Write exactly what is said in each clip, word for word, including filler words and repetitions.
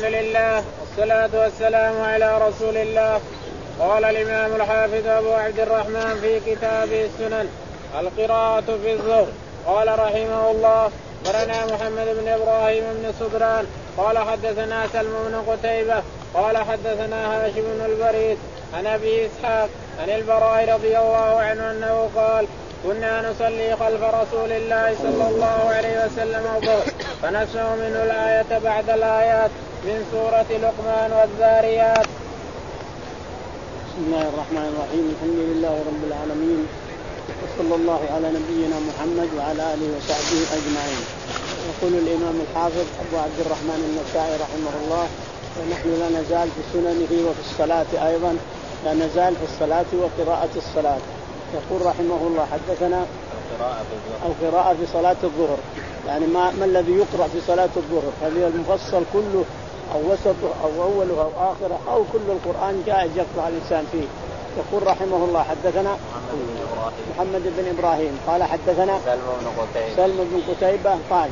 الحمد لله والصلاة والسلام على رسول الله. قال الإمام الحافظ أبو عبد الرحمن في كتابه السنن القراءة في الظهر. قال رحمه الله قرنا محمد بن إبراهيم بن صدران قال حدثنا سلم بن قتيبة قال حدثنا هاشم بن البريد عن أبي إسحاق عن البراء رضي الله عنه أنه قال كنا نصلي خلف رسول الله صلى الله عليه وسلم الظهر فنسمع منه الآية بعد الآيات من سورة لقمان والذاريات. بسم الله الرحمن الرحيم. الحمد لله رب العالمين وصلى الله على نبينا محمد وعلى آله وصحبه أجمعين. يقول الإمام الحافظ أبو عبد الرحمن النسائي رحمه الله ونحن لا نزال في سننه وفي الصلاة أيضا لا نزال في الصلاة وقراءة الصلاة. يقول رحمه الله حدثنا أو قراءة في صلاة الظهر يعني ما, ما الذي يقرأ في صلاة الظهر هل هي المفصل كله أو وسطه أو أوله أو آخره أو كل القرآن جائز يقرأ الإنسان فيه. يقول رحمه الله حدثنا محمد بن إبراهيم قال حدثنا سلم بن قتيبة قال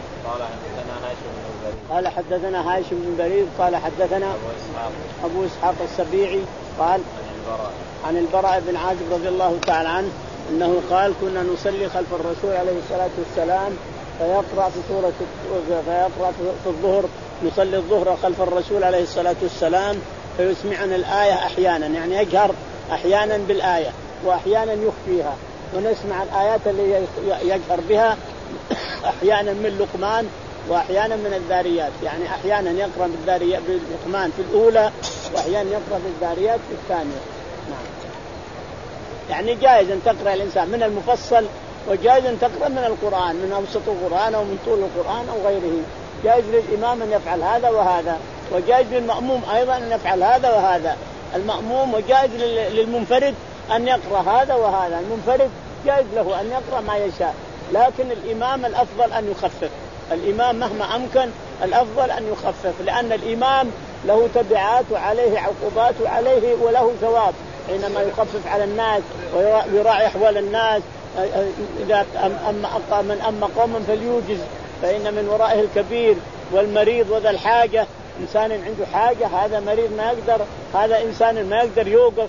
قال حدثنا هاشم بن بريد قال حدثنا أبو إسحاق السبيعي قال عن البراء بن عازب رضي الله تعالى عنه أنه قال كنا نصلي خلف الرسول عليه الصلاة والسلام فيقرأ في سورة فيقرأ في الظهر نصلي الظهر خلف الرسول عليه الصلاة والسلام فيسمعنا الآية أحيانا يعني يجهر أحيانا بالآية وأحيانا يخفيها ونسمع الآيات اللي يجهر بها أحيانا من لقمان وأحيانا من الذاريات يعني أحيانا يقرأ بالذاريات باللقمان في الأولى وأحيانا يقرأ بالذاريات في الثانية. نعم. يعني جائز أن تقرأ الإنسان من المفصل وجائز أن تقرأ من القرآن من أوسط القرآن أو من طول القرآن أو غيره. جائز للإمام أن يفعل هذا وهذا وجائز للمأموم أيضا أن يفعل هذا وهذا. المأموم وجائز للمنفرد أن يقرأ هذا وهذا. المنفرد جائز له أن يقرأ ما يشاء لكن الإمام الأفضل أن يخفف. الإمام مهما أمكن الأفضل أن يخفف لأن الإمام له تبعات وعليه عقوبات وعليه وله ثواب حينما يخفف على الناس ويراعي أحوال الناس. إذا أما من أما قوما فليوجز فإن من ورائه الكبير والمريض وذا الحاجة. إنسان عنده حاجة هذا مريض ما يقدر هذا إنسان ما يقدر يوقف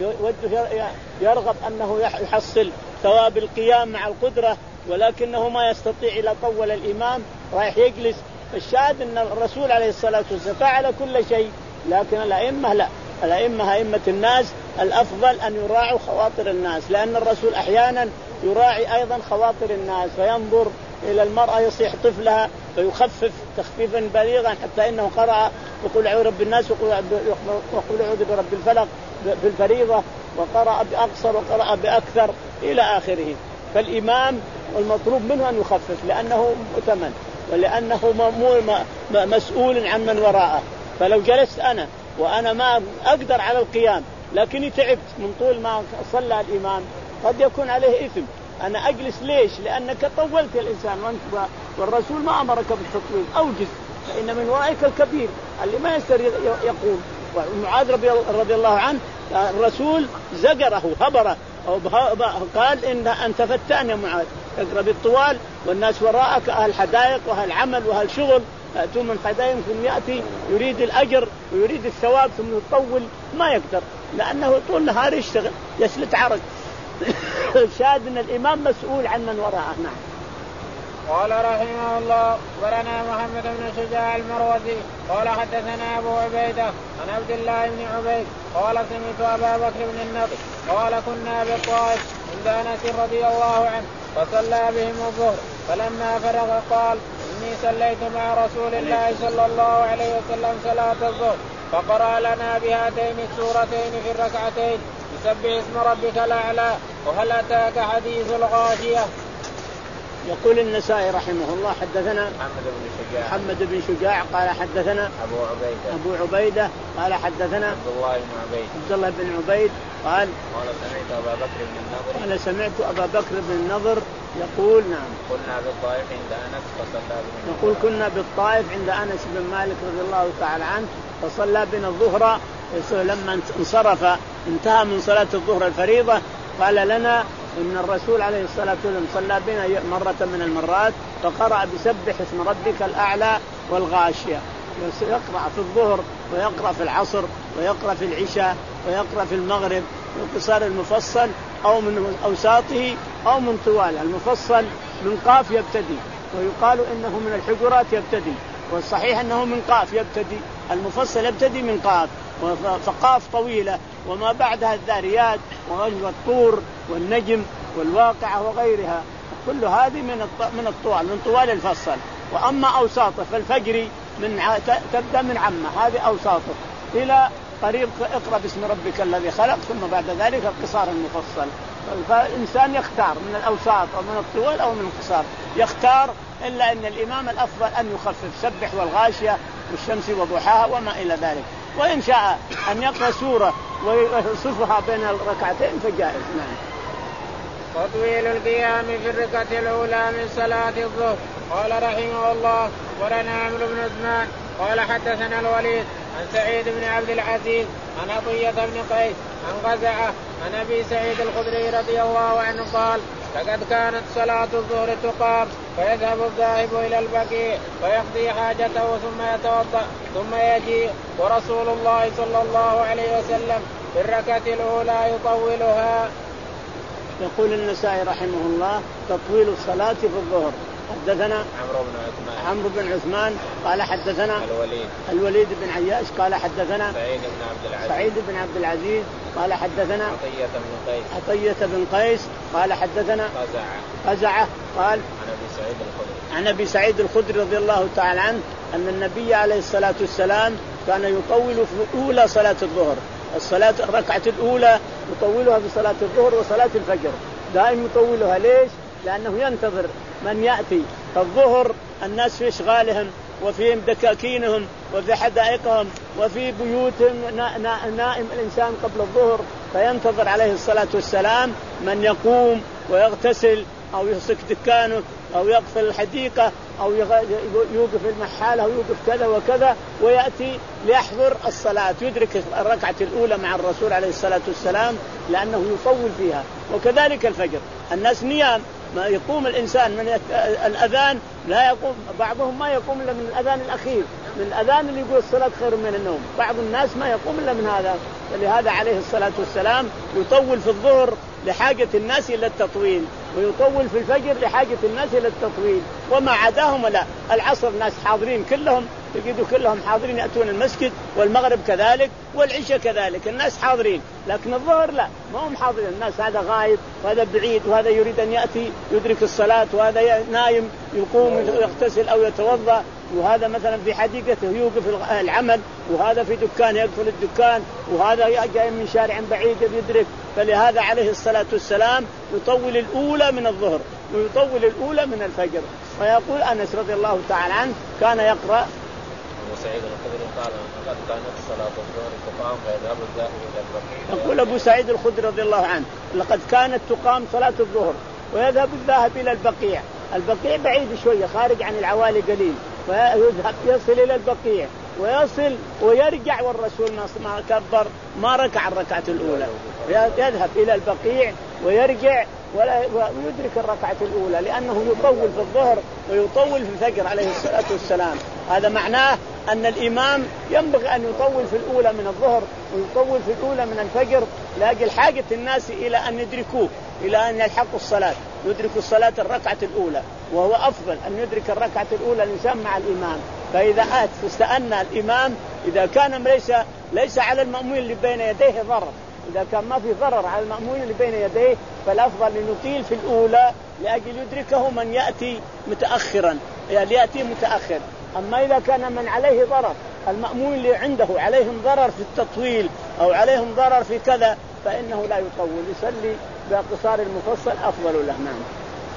يرغب أنه يحصل ثواب القيام مع القدرة ولكنه ما يستطيع إلا طول الإمام رايح يجلس. الشاهد أن الرسول عليه الصلاة والسلام فعل كل شيء لكن الأئمة لا. الأئمة أئمة الناس الأفضل أن يراعوا خواطر الناس لأن الرسول أحيانا يراعي أيضا خواطر الناس فينظر إلى المرأة يصيح طفلها فيخفف تخفيفا بليغا حتى إنه قرأ وقل أعوذ برب الناس وقل أعوذ برب الفلق في الفريضة وقرأ بأقصر وقرأ بأكثر إلى آخره. فالإمام المطلوب منه أن يخفف لأنه مؤتمن ولأنه مسؤول عن من وراءه. فلو جلست أنا وأنا ما أقدر على القيام لكني تعبت من طول ما صلى الإمام قد يكون عليه إثم. أنا أجلس ليش؟ لأنك طولت الإنسان والرسول ما أمرك بالتطويل أوجز فإن من ورائك الكبير اللي ما يستر يقوم. ومعاذ رضي الله عنه الرسول زجره هبره قال إن أنت فتان يا معاذ تقرأ بالطوال والناس وراءك أهل حدائق وأهل عمل وأهل شغل يأتوا من حدائق ثم يأتي يريد الأجر ويريد الثواب ثم يطول ما يقدر لأنه طول نهار يشتغل يسلت عرق. شاهد أن الإمام مسؤول عن من وراءه. نعم. قال رحمه الله برنا محمد بن شجاع المروزي قال حدثنا أبو عبيدة عن عبد الله بن عبيد قال سمعت أبا بكر بن النضر قال كنا بالطائف عند أنس رضي الله عنه فصلى بهم الظهر فلما فرغ قال إني صليت مع رسول الله صلى الله عليه وسلم صلاة الظهر فقرأ لنا بهاتين السورتين في الركعتين يسبح اسم ربك الأعلى وهل أتاك حديث الغاشية. يقول النسائي رحمه الله حدثنا محمد بن شجاع محمد بن شجاع قال حدثنا أبو عبيدة أبو عبيدة قال حدثنا عبد الله بن عبيد عبد الله بن عبيد قال قال سمعت أبا بكر بن النضر قال سمعت أبا بكر بن النضر يقول نعم كنا بالطائف عند أنس فصلى بنا يقول كنا بالطائف عند أنس بن مالك رضي الله تعالى عنه فصلى بنا الظهر لما انصرف انتهى من صلاة الظهر الفريضة قال لنا إن الرسول عليه الصلاة والسلام صلى بنا مرة من المرات فقرأ بسبح اسم ربك الأعلى والغاشية. يقرأ في الظهر ويقرأ في العصر ويقرأ في العشاء ويقرأ في المغرب بالقصار المفصل أو من أوساطه أو من طواله. المفصل من قاف يبتدي، ويقال إنه من الحجرات يبتدي، والصحيح أنه من قاف يبتدي. المفصل يبتدي من قاف، فقاف طويلة وما بعدها الذاريات والطور والنجم والواقعة وغيرها، كل هذه من من الطوال من طوال الفصل. وأما أوساطه فالفجر من تبدأ من عمه، هذه أوساطه إلى قريب اقرأ باسم ربك الذي خلق، ثم بعد ذلك القصار المفصل. فالإنسان يختار من الأوساط أو من الطوال أو من القصار يختار، إلا أن الإمام الأفضل أن يخفف سبح والغاشية والشمس وضحاها وما إلى ذلك. وإن شاء أن يقرأ سورة ويصفها بين الركعتين فجائز. نعم. تطويل القيام في الركعة الأولى من صلاة الظهر. قال رحمه الله ولنا عمرو بن عثمان قال حدثنا الوليد عن سعيد بن عبد العزيز عن عطية بن قيس عن غزعة عن أبي سعيد الخدري رضي الله عنه قال لقد كانت صلاة الظهر تقام فيذهب الذاهب إلى البقيع فيقضي حاجته ثم يتوضأ ثم يجيء ورسول الله صلى الله عليه وسلم في الركعة الأولى يطولها. يقول النسائي رحمه الله تطويل الصلاة في الظهر. حدثنا عمرو بن عثمان عمرو بن عثمان قال حدثنا الوليد الوليد بن عياش قال حدثنا سعيد بن عبد العزيز سعيد بن عبد العزيز قال حدثنا عطية بن قيس عطية بن قيس قال حدثنا غزعة غزعة قال عن أبي سعيد الخدري عن أبي سعيد الخدري رضي الله تعالى عنه أن النبي عليه الصلاة والسلام كان يطول في أولى صلاة الظهر. الصلاة الركعة الأولى يطولها في صلاة الظهر وصلاة الفجر، دائما يطولها. ليش؟ لأنه ينتظر من يأتي. الظهر الناس في إشغالهم وفي دكاكينهم وفي حدائقهم وفي بيوتهم نائم الإنسان قبل الظهر، فينتظر عليه الصلاة والسلام من يقوم ويغتسل أو يسك دكانه أو يقفل الحديقة أو يوقف المحالة أو يوقف كذا وكذا ويأتي ليحضر الصلاة يدرك الركعة الأولى مع الرسول عليه الصلاة والسلام، لأنه يطول فيها. وكذلك الفجر الناس نيام، ما يقوم الإنسان من الأذان لا يقوم، بعضهم ما يقوم إلا من الأذان الأخير، من الأذان اللي يقول الصلاة خير من النوم، بعض الناس ما يقوم إلا من هذا. فلهذا عليه الصلاة والسلام يطول في الظهر لحاجة الناس إلى التطويل، ويطول في الفجر لحاجة الناس إلى التطويل، وما عداهم لا. العصر ناس حاضرين كلهم، تجدوا كلهم حاضرين يأتون المسجد، والمغرب كذلك والعشاء كذلك الناس حاضرين، لكن الظهر لا، ما هم حاضرين. الناس هذا غايب وهذا بعيد وهذا يريد أن يأتي يدرك الصلاة وهذا نايم يقوم يغتسل أو يتوضأ، وهذا مثلا في حديقته يوقف العمل، وهذا في دكان يقفل الدكان، وهذا جاي من شارع بعيد يدرك. فلهذا عليه الصلاة والسلام يطول الأولى من الظهر ويطول الأولى من الفجر. ويقول أنس رضي الله تعالى عنه كان يقرأ سعيد الخدري قال لقد كانت صلاة الظهر تقام فيذهب الذاهب إلى البقيع. يقول أبو سعيد الخدري رضي الله عنه لقد كانت تقام صلاة الظهر ويذهب الذاهب إلى البقيع. البقيع بعيد شوية خارج عن العوالي قليل، فيذهب يصل إلى البقيع ويصل ويرجع والرسول ما كبر ما ركع الركعة الأولى، يذهب إلى البقيع ويرجع ويدرك الركعة الأولى، لأنه يطول في الظهر ويطول في الفجر عليه الصلاة والسلام. هذا معناه أن الإمام ينبغي أن يطول في الأولى من الظهر ويطول في الأولى من الفجر لأجل حاجة الناس إلى أن يدركوه، إلى أن يلحقوا الصلاة، يدركوا الصلاة الركعة الأولى، وهو أفضل أن يدرك الركعة الأولى الإنسان مع الإمام. فإذا آت فاستأنى الإمام إذا كان ليس ليس على المأمون اللي بين يديه ضرر، إذا كان ما في ضرر على المأمون اللي بين يديه فالأفضل أن يطيل في الأولى لأجل يدركه من يأتي متأخرا، يعني يأتي متأخر. أما إذا كان من عليه ضرر، المأمون اللي عنده عليهم ضرر في التطويل أو عليهم ضرر في كذا، فإنه لا يطول، يصلي باقصار المفصل أفضل له. نعم.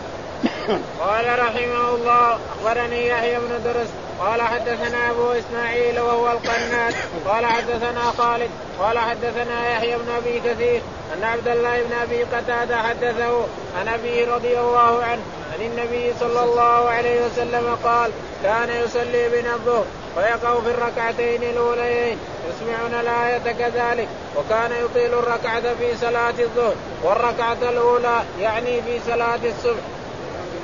قال رحمه الله أخبرني يحيى بن درس قال حدثنا أبو إسماعيل وهو القناد قال حدثنا خالد قال حدثنا يحيى بن أبي كثير أن عبد الله بن أبي قتادة حدثه عن أبيه رضي الله عنه عن النبي صلى الله عليه وسلم قال كان يصلي بنا الظهر ويقع في الركعتين الأوليين يسمعنا الآية كذلك، وكان يطيل الركعة في صلاة الظهر والركعة الأولى يعني في صلاة الصبح.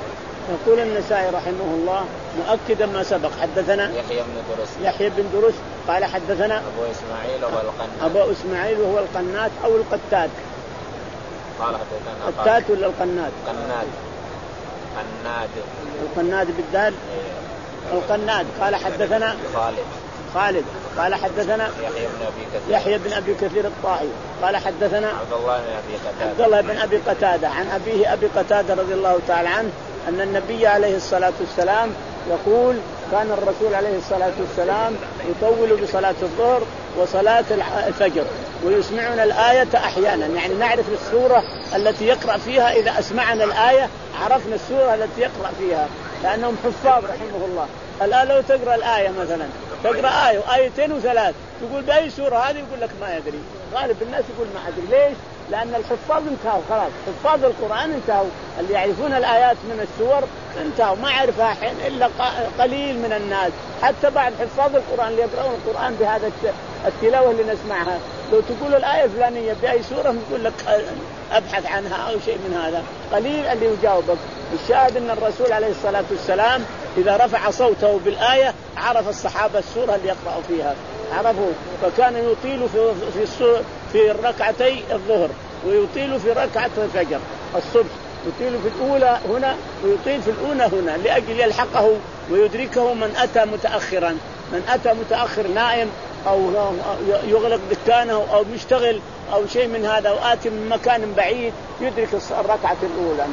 يقول النسائي رحمه الله مؤكدا ما سبق. حدثنا يحيى بن درس يحيى بن درس قال حدثنا أبو إسماعيل وهو القناد أبو إسماعيل وهو القناد أو القتاد. قال حدثنا القتاد ولا القناد؟ قناد قناد القناد بالدال. القناد قال حدثنا خالد خالد قال حدثنا يحيى بن أبي كثير يحيى بن أبي كثير الطائي قال حدثنا عبد الله بن أبي قتادة عبد الله بن أبي قتادة عن أبيه أبي قتادة رضي الله تعالى عنه أن النبي عليه الصلاة والسلام يقول كان الرسول عليه الصلاة والسلام يطول بصلاة الظهر وصلاة الفجر ويسمعنا الآية أحيانا، يعني نعرف السورة التي يقرأ فيها. إذا أسمعنا الآية عرفنا السورة التي يقرأ فيها لأنهم حفاظ رحمه الله. الآن لو تقرأ الآية مثلا تقرأ آية وآيتين وثلاث تقول بأي سورة هذه يقول لك ما يدري. غالب الناس يقول ما أدري. ليش؟ لأن الحفاظ انتهوا خلاص. حفاظ القرآن انتهوا، اللي يعرفون الآيات من السور انتهوا، ما يعرفها حين إلا قليل من الناس. حتى بعد حفاظ القرآن اللي يقرؤون القرآن بهذا التلاوة اللي نسمعها لو تقول الآية الفلانية بأي سورة يقول لك أبحث عنها أو شيء من هذا، قليل اللي يجاوبك. الشاهد أن الرسول عليه الصلاة والسلام إذا رفع صوته بالآية عرف الصحابة السورة اللي يقرأوا فيها، عرفوا. فكان يطيل في في في ركعتي الظهر ويطيل في ركعة الفجر الصبح، يطيل في الأولى هنا ويطيل في الأولى هنا لأجل يلحقه ويدركه من أتى متأخرا. من أتى متأخر نائم أو يغلق دكانه أو يشتغل أو شيء من هذا وآتي من مكان بعيد يدرك الركعة الأولى.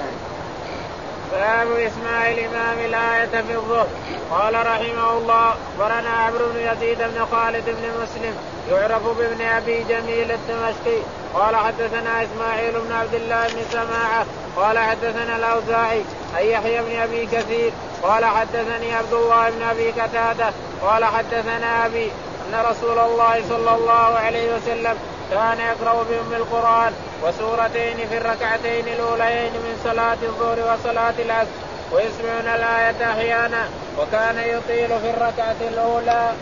باب إسماع الإمام الآية في الظهر. قال رحمه الله أخبرنا عمرو بن يزيد بن خالد بن مسلم يعرف بابن أبي جميل الدمشقي قال حدثنا إسماعيل بن عبد الله بن سماعة قال حدثنا الأوزاعي أي يحيى بن أبي كثير قال حدثني عبد الله بن أبي قتادة قال حدثنا أبي أن رسول الله صلى الله عليه وسلم كان يقرأ بأم القرآن وسورتين في الركعتين الأوليين من صلاة الظهر وصلاة العصر ويسمعون الآية أحيانا وكان يطيل في الركعة الأولى.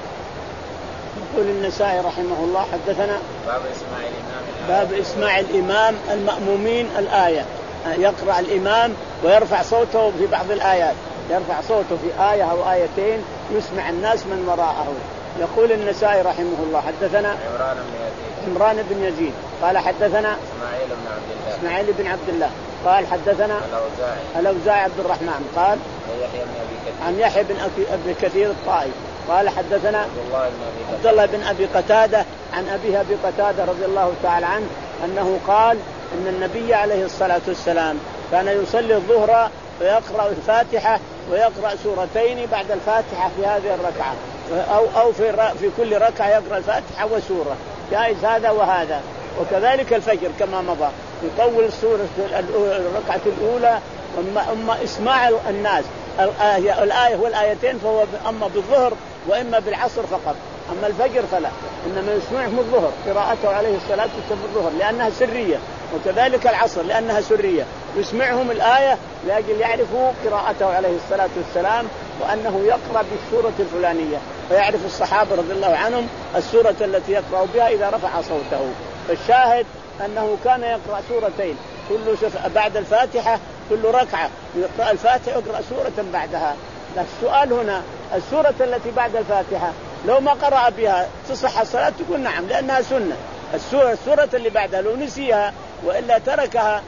يقول النسائي رحمه الله حدثنا باب إسماع الإمام باب إسماع الإمام المأمومين الآية. يقرأ الإمام ويرفع صوته في بعض الآيات، يرفع صوته في آية أو آيتين يسمع الناس من وراءه. يقول النسائي رحمه الله حدثنا عمران بن يزيد عمران بن يزيد قال حدثنا إسماعيل بن عبد الله إسماعيل بن عبد الله قال حدثنا الأوزاعي الأوزاعي عبد الرحمن قال يحيى بن أبي كثير عن يحيى بن أبي كثير الطائي قال حدثنا عبد الله بن أبي عبد الله بن أبي قتادة عن أبيه أبي قتادة رضي الله تعالى عنه أنه قال أن النبي عليه الصلاة والسلام كان يصلي الظهر ويقرأ الفاتحة ويقرأ سورتين بعد الفاتحة في هذه الركعة، أو أو في في كل ركعة يقرأ الفاتحة وسورة، جائز هذا وهذا. وكذلك الفجر كما مضى يطول السورة الركعة الأولى. أما إسماع الناس الآية, الآية والآيتين فهو أما بالظهر وإما بالعصر فقط، أما الفجر فلا، إنما يسمعهم الظهر قراءته عليه الصلاة والسلام الظهر لأنها سرية، وكذلك العصر لأنها سرية يسمعهم الآية لأجل يعرفوا قراءته عليه الصلاة والسلام وأنه يقرأ بالسورة الفلانية، فيعرف الصحابة رضي الله عنهم السورة التي يقرأ بها إذا رفع صوته. فالشاهد أنه كان يقرأ سورتين كل بعد الفاتحة، كل ركعة يقرأ الفاتحة يقرأ سورة بعدها. السؤال هنا السورة التي بعد الفاتحة لو ما قرأ بها تصح الصلاة؟ تقول نعم لأنها سنة. السورة السورة اللي بعدها لو نسيها وإلا تركها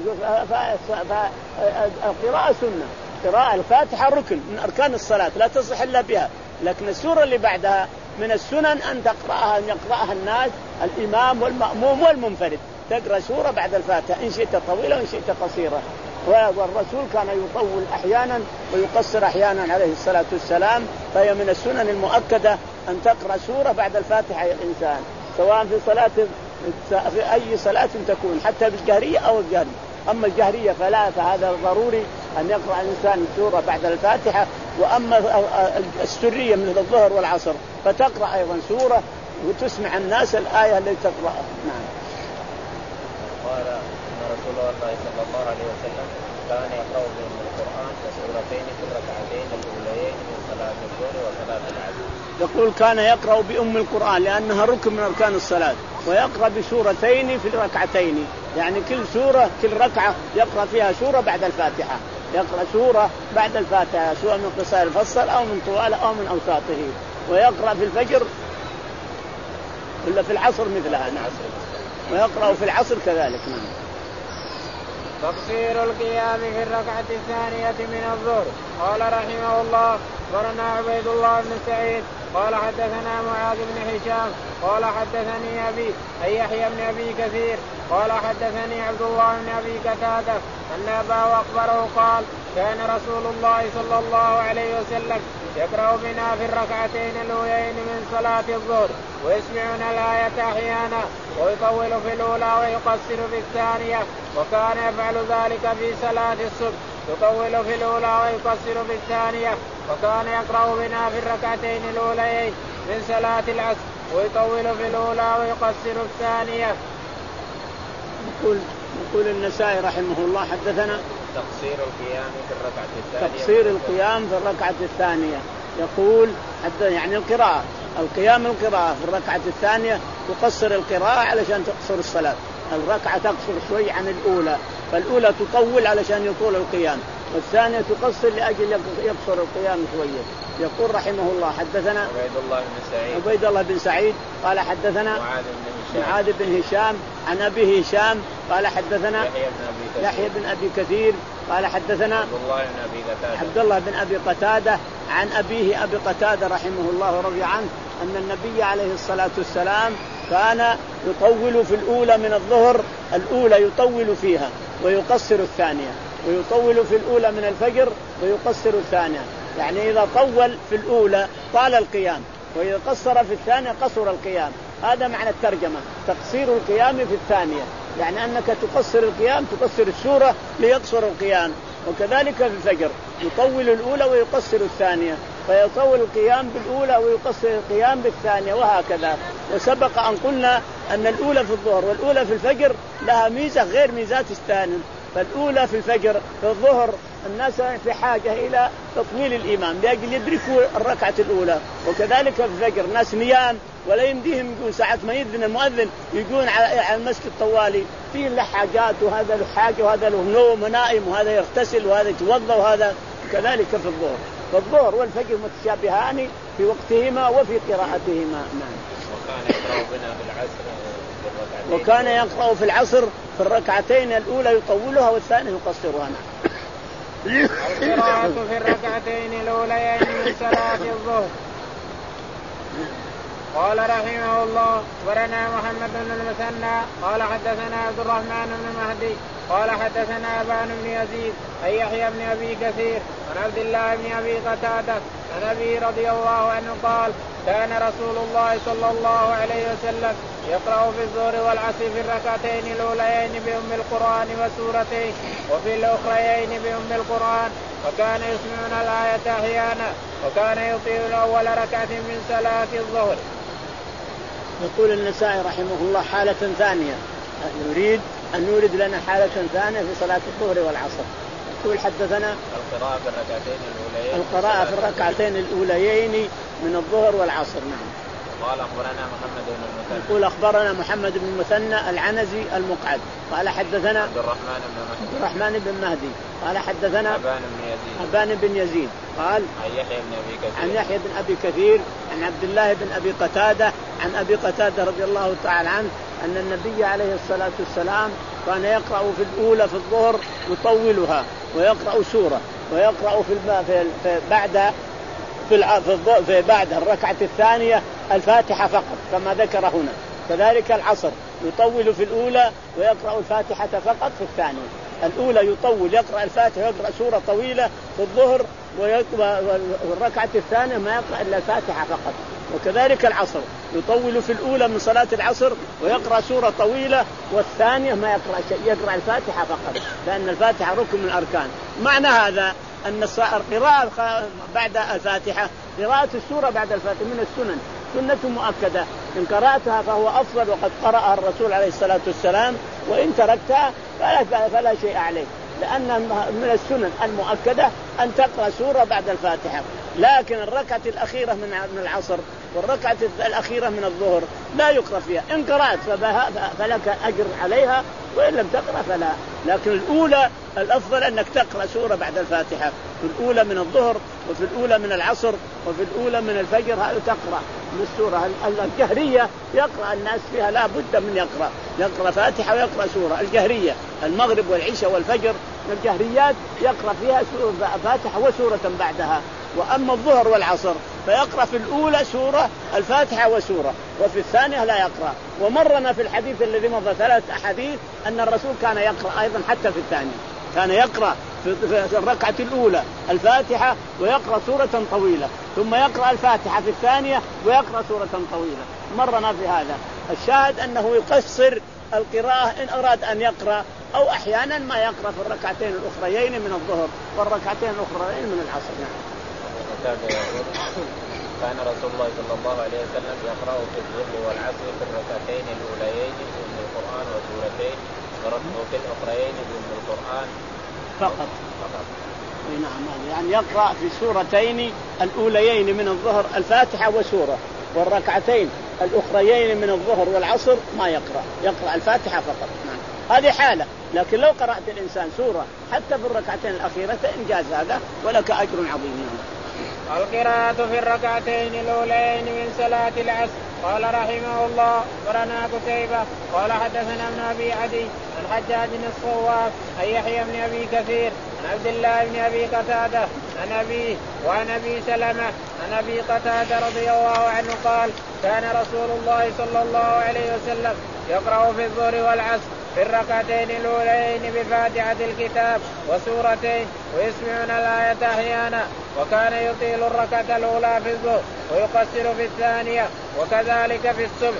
فالقراءة سنة. قراءة الفاتحة ركن من أركان الصلاة لا تصح إلا بها، لكن السورة اللي بعدها من السنن أن تقرأها أن يقرأها الناس الإمام والمأموم والمنفرد، تقرأ سورة بعد الفاتحة إن شئت طويلة وإن شئت قصيرة. والرسول كان يطول أحيانا ويقصر أحيانا عليه الصلاة والسلام، فهي من السنن المؤكدة أن تقرأ سورة بعد الفاتحة الإنسان سواء في صلاة في أي صلاة تكون، حتى بالجهرية أو الجهرية. أما الجهرية فلا، فهذا ضروري أن يقرأ الإنسان سورة بعد الفاتحة. وأما السرية مثل الظهر والعصر فتقرأ أيضا سورة وتسمع الناس الآية التي تقرأها. نعم. قال إن رسول الله صلى الله عليه وسلم كان يقرأ بهم القرآن وسورتين في الركعتين الأوليين من صلاة الظهر وصلاة العصر. يقول كان يقرأ بأم القرآن لأنها ركن من أركان الصلاة، ويقرأ بسورتين في الركعتين، يعني كل سورة كل ركعة يقرأ فيها سورة بعد الفاتحة. يقرأ سورة بعد الفاتحة، سواء من قصار الفصل أو من طوال أو من أوساطه. ويقرأ في الفجر ولا في العصر مثلها. نعم. ويقرأ في العصر كذلك. نعم. تقصير القيام في الركعة الثانية من الظهر. قال رحمه الله أخبرنا عبيد الله بن سعيد قال حدثنا معاذ بن هشام قال حدثني أبي أي يحيى بن أبي كثير قال حدثني عبد الله بن أبي قتادة أن أباه أخبره قال كان رسول الله صلى الله عليه وسلم يقرأ بنا في الركعتين الأولين من صلاة الظهر ويسمعنا الآية أحيانا ويطول في الأولى ويقصر في الثانية، وكان يفعل ذلك في صلاة الصبح يطول في الأولى ويقصر في الثانية، وكان يقرأ بنا في الركعتين الأولين من صلاة العصر ويطول في الأولى ويقصر الثانية. يقول يقول النسائي رحمه الله حدثنا تقصير القيام في الركعة الثانية. تقصير القيام في الركعة الثانية يقول حتى يعني القراءة القيام القراءة في الركعة الثانية تقصر القراءة علشان تقصر الصلاة. الركعة تقصر شوي عن الأولى، فالأولى تطول علشان يطول القيام، والثانية تقصر لأجل يقصر القيام شوية. يقول رحمه الله حدثنا عبيد الله بن سعيد عبيد الله بن سعيد قال حدثنا معاذ بن هشام عن أبي هشام قال حدثنا يحيى بن أبي كثير قال حدثنا عبد الله بن أبي قتادة عبد الله بن أبي قتادة عن أبيه أبي قتادة رحمه الله ورضي عنه أن النبي عليه الصلاة والسلام كان يطول في الأولى من الظهر، الأولى يطول فيها ويقصر الثانية، ويطول في الأولى من الفجر ويقصر الثانية. يعني إذا طول في الأولى طال القيام، وإذا قصر في الثانية قصر القيام. هذا معنى الترجمة، تقصير القيام في الثانية، يعني أنك تقصر القيام تقصر السورة ليقصر القيام. وكذلك في الفجر يطول الأولى ويقصر الثانية، فيطول القيام بالأولى ويقصر القيام بالثانية، وهكذا. وسبق أن قلنا أن الأولى في الظهر والأولى في الفجر لها ميزة غير ميزات الثانية. فالأولى في الفجر في الظهر الناس في حاجة إلى تطويل الإمام لأجل يدركوا الركعة الأولى، وكذلك في الفجر ناس نيام ولا يمديهم يقول ساعة ما يذن المؤذن يقول على المسجد طوالي، فيه له حاجات وهذا له حاجة وهذا له نوم ونائم وهذا يغتسل وهذا يتوضأ وهذا كذلك في الظهر. فالظهر والفجر متشابهان في وقتهما وفي قراءتهما. نعم. وكان يقرأ في العصر في الركعتين الأولى يطولها والثانية يقصرها. القراءة في الركعتين الأوليين من صلاة الظهر. قال رحمه الله أخبرنا محمد بن المثنى قال حدثنا عبد الرحمن بن مهدي قال حدثنا أبان بن يزيد أي يحيى بن أبي كثير عن عبد الله بن أبي قتادة عن أبي رضي الله عنه قال كان رسول الله صلى الله عليه وسلم يقرأ في الظهر والعصر في الركعتين الأوليين بأم القرآن وسورتين وفي الأخريين بأم القرآن، وكان يسمعون الآية أحيانا، وكان يطيل أول ركعة من صلاة الظهر. يقول النسائي رحمه الله حالة ثانية، نريد أن نورد لنا حالة ثانية في صلاة الظهر والعصر. يقول حدثنا القراءة في الركعتين الأوليين القراءة في الركعتين الأوليين من الظهر والعصر. نعم. قال أخبرنا محمد بن المثنى يقول أخبرنا محمد بن المثنى العنزي المقعد قال حدثنا عبد الرحمن بن مهدي عبد الرحمن بن مهدي قال حدثنا أبان بن يزيد أبان بن يزيد قال عن يحيى بن أبي كثير عن يحيى بن أبي كثير عن عبد الله بن أبي قتادة عن أبي قتادة رضي الله تعالى عنه أن النبي عليه الصلاة والسلام كان يقرأ في الأولى في الظهر يطولها ويقرأ سورة، ويقرأ في, في, في بعد في, في بعد الركعة الثانية الفاتحة فقط كما ذكر هنا. كذلك العصر يطول في الأولى ويقرأ الفاتحة فقط في الثانية. الأولى يطول يقرأ الفاتحة ويقرأ سورة طويلة في الظهر، والركعة الثانية ما يقرأ إلا الفاتحة فقط. وكذلك العصر يطول في الأولى من صلاة العصر ويقرأ سورة طويلة، والثانية ما يقرأ شيء يقرأ الفاتحة فقط، لأن الفاتحة ركن من الأركان. معنى هذا أن القراءة بعد الفاتحة قراءة السورة بعد الفاتحة من السنن، سنة مؤكدة، إن قرأتها فهو أفضل وقد قرأها الرسول عليه الصلاة والسلام، وإن تركتها فلا, فلا شيء عليك، لأن من السنن المؤكدة أن تقرأ سورة بعد الفاتحة. لكن الركعة الأخيرة من العصر والركعة الأخيرة من الظهر لا يقرأ فيها، إن قرأت فلك أجر عليها، وإن لم تقرأ فلا. لكن الأولى الأفضل أنك تقرأ سورة بعد الفاتحة، في الأولى من الظهر وفي الأولى من العصر وفي الأولى من الفجر، هذا تقرأ من السورة الجهرية يقرأ الناس فيها لا بد من يقرأ يقرأ فاتحة ويقرأ سورة الجهرية. المغرب والعشاء والفجر من الجهريات يقرأ فيها سورة فاتحة وسورة بعدها. وأما الظهر والعصر فيقرأ في الأولى سورة الفاتحة وسورة وفي الثانية لا يقرأ. ومرنا في الحديث الذي مضى ثلاث أحاديث أن الرسول كان يقرأ أيضا حتى في الثانية، كان يقرأ في الركعة الأولى الفاتحة ويقرأ سورة طويلة، ثم يقرأ الفاتحة في الثانية ويقرأ سورة طويلة. مرنا في هذا. الشاهد أنه يقصر القراءة إن أراد أن يقرأ، أو أحيانا ما يقرأ في الركعتين الأخريين من الظهر والركعتين الأخريين من العصر. كان رسول الله صلى الله عليه وسلم يقرأ في الظهر والعصر في الركعتين الأوليين بأم القرآن وسورتين، وفي الأخريين بأم القرآن فقط. فقط. نعم، يعني يقرأ في السورتين الأوليين من الظهر الفاتحة وسورة، والركعتين الأخريين من الظهر والعصر ما يقرأ، يقرأ الفاتحة فقط. نعم. هذه حالة. لكن لو قرأت الإنسان سورة حتى في الركعتين الأخيرتين جاز هذا ولك أجر عظيم. القراءة في الركعتين الأولين من صلاة العصر. قال رحمه الله ورنا قتيبة قال حدثنا ابن أبي عدي عن حجاج الصواف عن يحيى بن أبي كثير عن عبد الله بن أبي قتادة عن أبيه وعن أبي سلمة عن أبي قتادة رضي الله عنه قال كان رسول الله صلى الله عليه وسلم يقرأ في الظهر والعصر في الركعتين الأولين بفاتحة الكتاب وسورتين ويسمعون الآية أحيانا، وكان يطيل الركعة الأولى في الظهر ويقصر في الثانية وكذلك في الصبح.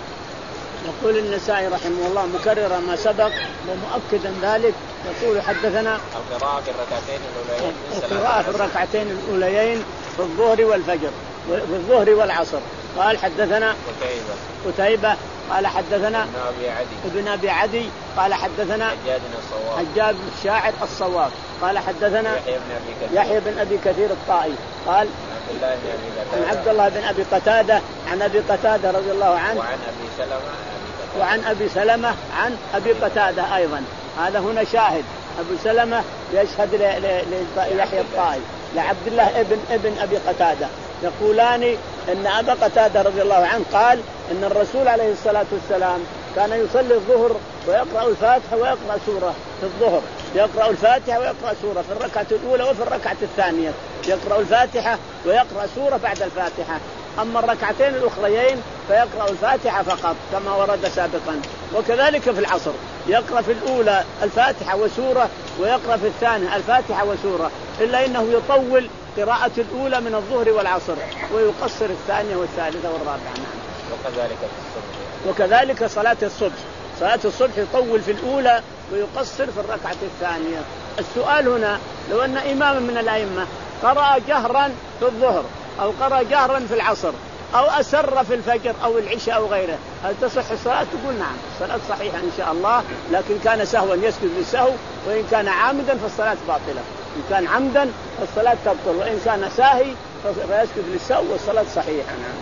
يقول النسائي رحمه الله مكررا ما سبق ومؤكدا ذلك، يقول حدثنا القراءة في الركعتين الأولين القراءة في الركعتين الأولين في الظهر والفجر في الظهر والعصر. قال حدثنا قتيبة قتيبة قال حدثنا ابن أبي عدي ابن أبي عدي قال حدثنا حجاج الصواف حجاج الشاعر الصواف قال حدثنا يحيى بن أبي كثير يحيى بن أبي كثير الطائي قال عن عبد الله بن أبي قتادة عن أبي قتادة رضي الله عنه وعن أبي سلمة وعن أبي سلمة عن أبي قتادة أيضا. هذا هنا شاهد، أبو سلمة يشهد ليحيى الطائي لعبد الله ابن ابن أبي قتادة، يقولان إن أبا قتادة رضي الله عنه قال إن الرسول عليه الصلاة والسلام كان يصلي الظهر ويقرأ الفاتحة ويقرأ سورة في الظهر، يقرأ الفاتحة ويقرأ سورة في الركعة الأولى وفي الركعة الثانية، يقرأ الفاتحة ويقرأ سورة بعد الفاتحة. أما الركعتين الأخريين فيقرأ الفاتحة فقط كما ورد سابقا. وكذلك في العصر يقرأ في الأولى الفاتحة وسورة ويقرأ في الثانية الفاتحة وسورة، إلا إنه يطول قراءة الأولى من الظهر والعصر ويقصر الثانية والثالثة والرابعة. وكذلك في الصبح وكذلك صلاة الصبح صلاة الصبح يطول في الأولى ويقصر في الركعة الثانية. السؤال هنا لو أن إمام من الأئمة قرأ جهرا في الظهر أو قرأ جهرا في العصر أو أسر في الفجر أو العشاء أو غيره، هل تصح الصلاة؟ تقول نعم الصلاة صحيحة إن شاء الله، لكن كان سهوا يسجد للسهو، وإن كان عامدا فالصلاة باطلة. إن كان عمدا فالصلاة تبطل، وإن كان ساهي فيسجد للسهو والصلاة صحيحة. نعم.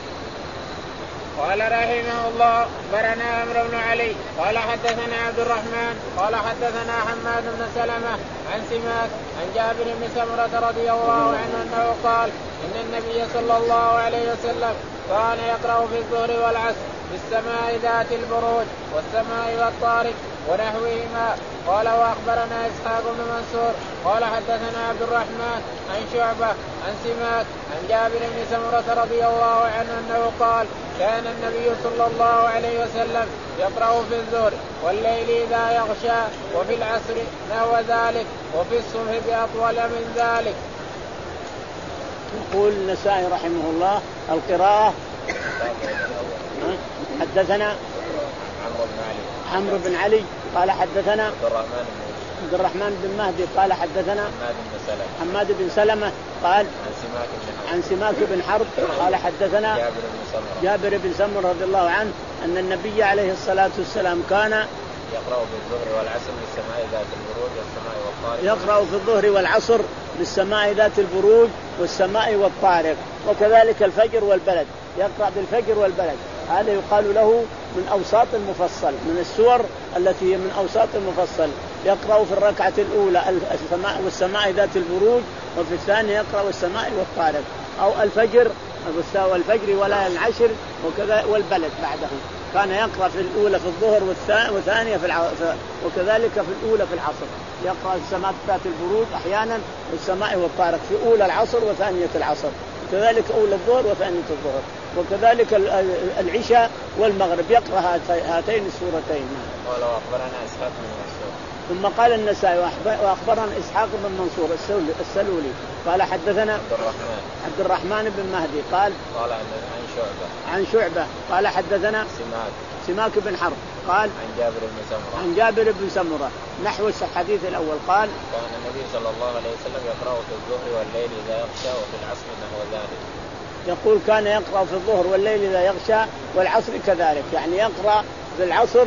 قال رحمه الله برنا عمرو بن علي قال حدثنا عبد الرحمن قال حدثنا حماد بن سلمة عن سماك عن جابر بن سمرة رضي الله عنه أنه قال إن النبي صلى الله عليه وسلم كان يقرأ في الظهر والعصر بالسماء ذات البروج والسماء والطارق ونحوهما. قال وأخبرنا إسحاق بن منصور قال حدثنا عبد الرحمن عن شعبة عن سماك عن جابر بن سمرة رضي الله عنه أنه قال كان النبي صلى الله عليه وسلم يقرأ في الظهر والليل إذا يغشى وفي العصر نحو ذلك وفي الصبح بأطول من ذلك. يقول النسائي رحمه الله القراءة حدثنا عمرو بن علي قال حدثنا عبد الرحمن بن مهدي قال حدثنا حماد بن سلمة قال عن سماك بن حرب قال حدثنا جابر بن سمرة رضي الله عنه أن النبي عليه الصلاة والسلام كان يقرأ في الظهر والعصر بالسماء ذات البروج والسماء والطارق يقرأ في الظهر والعصر بالسماء ذات البروج والسماء والطارق، وكذلك الفجر والبلد يقرأ بالفجر والبلد. هذا يقال له من أوساط المفصل، من السور التي هي من أوساط المفصل. يقرأ في الركعة الأولى السماء والسماء ذات البروج، وفي الثانية يقرأ السماء والطارق، أو الفجر والفجر ولا العشر وكذا والبلد بعده. كان يقرأ في الأولى في الظهر والثانية في الع... وكذلك في الأولى في العصر يقرأ السماء ذات البروج أحيانا والسماء والطارق في أولى العصر وثانية العصر، وكذلك أولى الظهر وثانية الظهر، وكذلك العشاء والمغرب يقرأ هاتين السورتين. قال وأخبرنا إسحاق بن منصور. ثم قال النسائي وأخبرنا إسحاق بن منصور السلولي قال حدثنا عبد الرحمن عبد الرحمن بن مهدي قال قال عن شعبة عن شعبة قال حدثنا سماك سماك بن حرب قال عن جابر بن سمرة عن جابر بن سمرة نحو الحديث الأول. قال كان النبي صلى الله عليه وسلم يقرأ في الظهر والليل إذا يغشى وفي العصر نحو ذلك. يقول كان يقرأ في الظهر والليل إذا يغشى والعصر كذلك، يعني يقرأ في العصر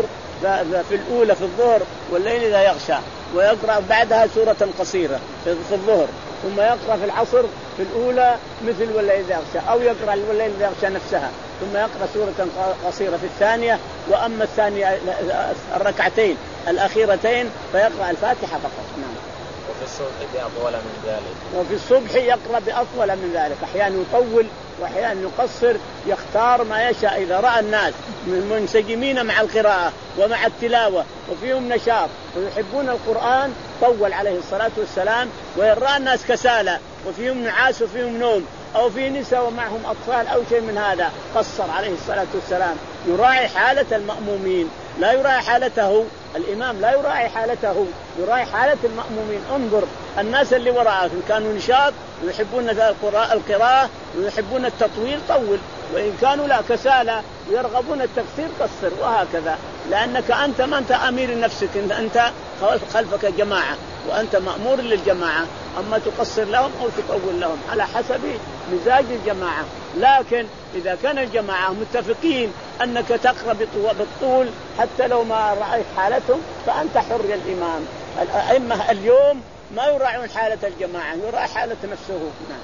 في الأولى في الظهر والليل إذا يغشى، ويقرأ بعدها سورة قصيرة في الظهر، ثم يقرأ في العصر في الأولى مثل والليل إذا يغشى، أو يقرأ والليل إذا يغشى نفسها ثم يقرأ سورة قصيرة في الثانية، وأما الثانية الركعتين الأخيرتين فيقرأ الفاتحة فقط. نعم. وفي الصبح بأطول من ذلك. وفي الصبح يقرأ بأطول من ذلك، أحيانا يطول وأحيانا يقصر، يختار ما يشاء. إذا رأى الناس منسجمين مع القراءة ومع التلاوة وفيهم نشاط ويحبون القرآن طول عليه الصلاة والسلام، وإن رأى الناس كسالى وفيهم نعاس وفيهم نوم أو في نساء ومعهم أطفال أو شيء من هذا قصر عليه الصلاة والسلام. يراعي حالة المأمومين، لا يراعي حالته الإمام، لا يراعي حالته، يراعي حالة المأمومين. انظر الناس اللي وراءه كانوا نشاط ويحبون القراءة ويحبون التطويل طول، وإن كانوا لا كسالى ويرغبون التقصير قصر، وهكذا. لأنك أنت ما أنت أمير نفسك، أنت خلفك جماعة وأنت مأمور للجماعة، أما تقصر لهم أو تطول لهم على حسب مزاج الجماعة. لكن إذا كان الجماعة متفقين أنك تقرأ بالطول حتى لو ما رأيت حالتهم فأنت حر الإمام. الأئمة اليوم ما يراعون حالة الجماعة، يراعي حالة نفسه. نعم.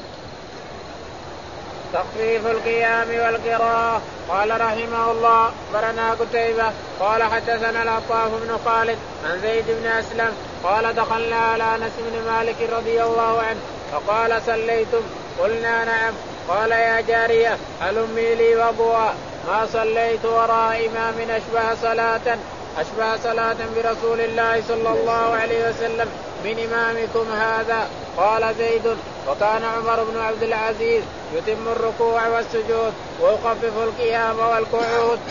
تخفيف القيام والقراءة. قال رحمه الله أخبرنا قتيبة قال حدثنا العطاف بن خالد عن زيد بن أسلم قال دخلنا على أنس بن مالك رضي الله عنه فقال صليتم؟ قلنا نعم. قال يا جارية هلمي لي وضوءا، ما صليت وراء إمام أشبه صلاة أشبه صلاة برسول الله صلى الله عليه وسلم من إمامكم هذا. قال زيد وكان عمر بن عبد العزيز يتم الركوع والسجود ويخفف القيام والقعود.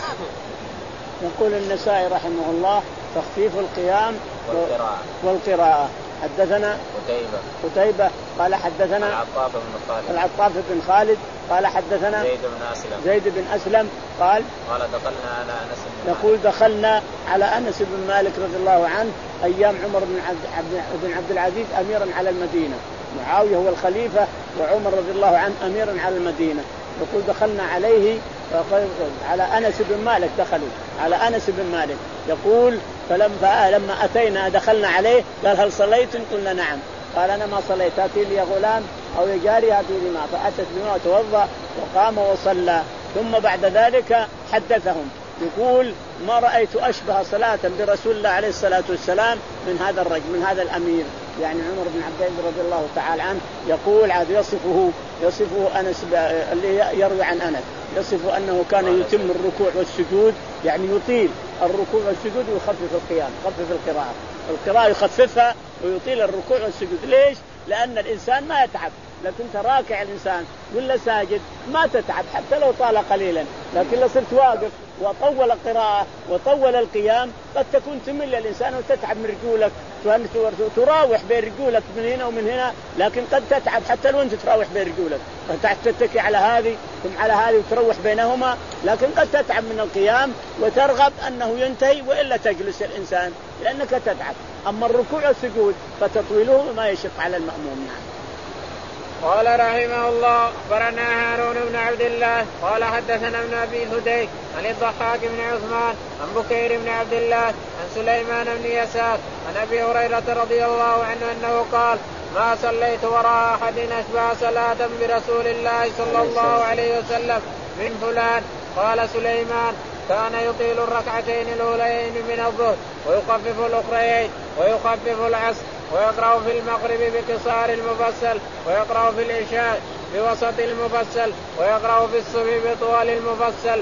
يقول النسائي رحمه الله تخفيف القيام والقراءة, والقراءة. حدثنا قتيبة قتيبة قال حدثنا العطاف بن خالد العطاف بن خالد قال حدثنا زيد بن أسلم زيد بن أسلم قال قال دخلنا على أنس بن يقول دخلنا على أنس بن مالك رضي الله عنه أيام عمر بن عبد, بن عبد العزيز أميرا على المدينة، معاوية هو الخليفة وعمر رضي الله عنه أميرا على المدينة. يقول دخلنا عليه على أنس بن مالك، دخلوا على أنس بن مالك. يقول فلما لما أتينا دخلنا عليه قال هل صليتم؟ قلنا نعم. قال أنا ما صليت، هاتي لي غلام أو يا جاري هاتي لي ماء، فأتت بماء وتوضأ وقام وصلى. ثم بعد ذلك حدثهم يقول ما رأيت أشبه صلاة برسول الله عليه الصلاة والسلام من هذا الرجل، من هذا الأمير، يعني عمر بن عبد العزيز رضي الله تعالى عنه. يقول عاد يصفه يصفه أنس اللي يروي عن أنس، يصف أنه كان يتم الركوع والسجود، يعني يطيل الركوع والسجود ويخفف القيام، يخفف القراءة، القراءة يخففها ويطيل الركوع والسجود. ليش؟ لأن الإنسان ما يتعب، لكن تراكع الإنسان ولا ساجد ما تتعب حتى لو طال قليلا، لكن لو صرت واقف وطول القراءة وطول القيام قد تكون تمل الإنسان وتتعب من رجولك، تراوح بين رجولك من هنا ومن هنا، لكن قد تتعب حتى لو أنت تراوح بين رجولك، تتكي على هذه ثم على هذه وتروح بينهما، لكن قد تتعب من القيام وترغب أنه ينتهي وإلا تجلس الإنسان لأنك تتعب. أما الركوع والسجود فتطويله ما يشق على المأموم. يعني. قال رحمه الله أخبرنا هارون بن عبد الله قال حدثنا ابن أبي فديك عن الضحاك بن عثمان عن بكير بن عبد الله عن سليمان بن يسار عن أبي هريرة رضي الله عنه أنه قال ما صليت وراء أحد أشبه صلاة برسول الله صلى الله عليه وسلم من فلان. قال سليمان كان يطيل الركعتين الأولين من الظهر ويخفف الأخريين ويخفف العصر ويقرأ في المغرب بقصار المفصل ويقرأ في العشاء بوسط المفصل ويقرأ في الصبح بطوال المفصل.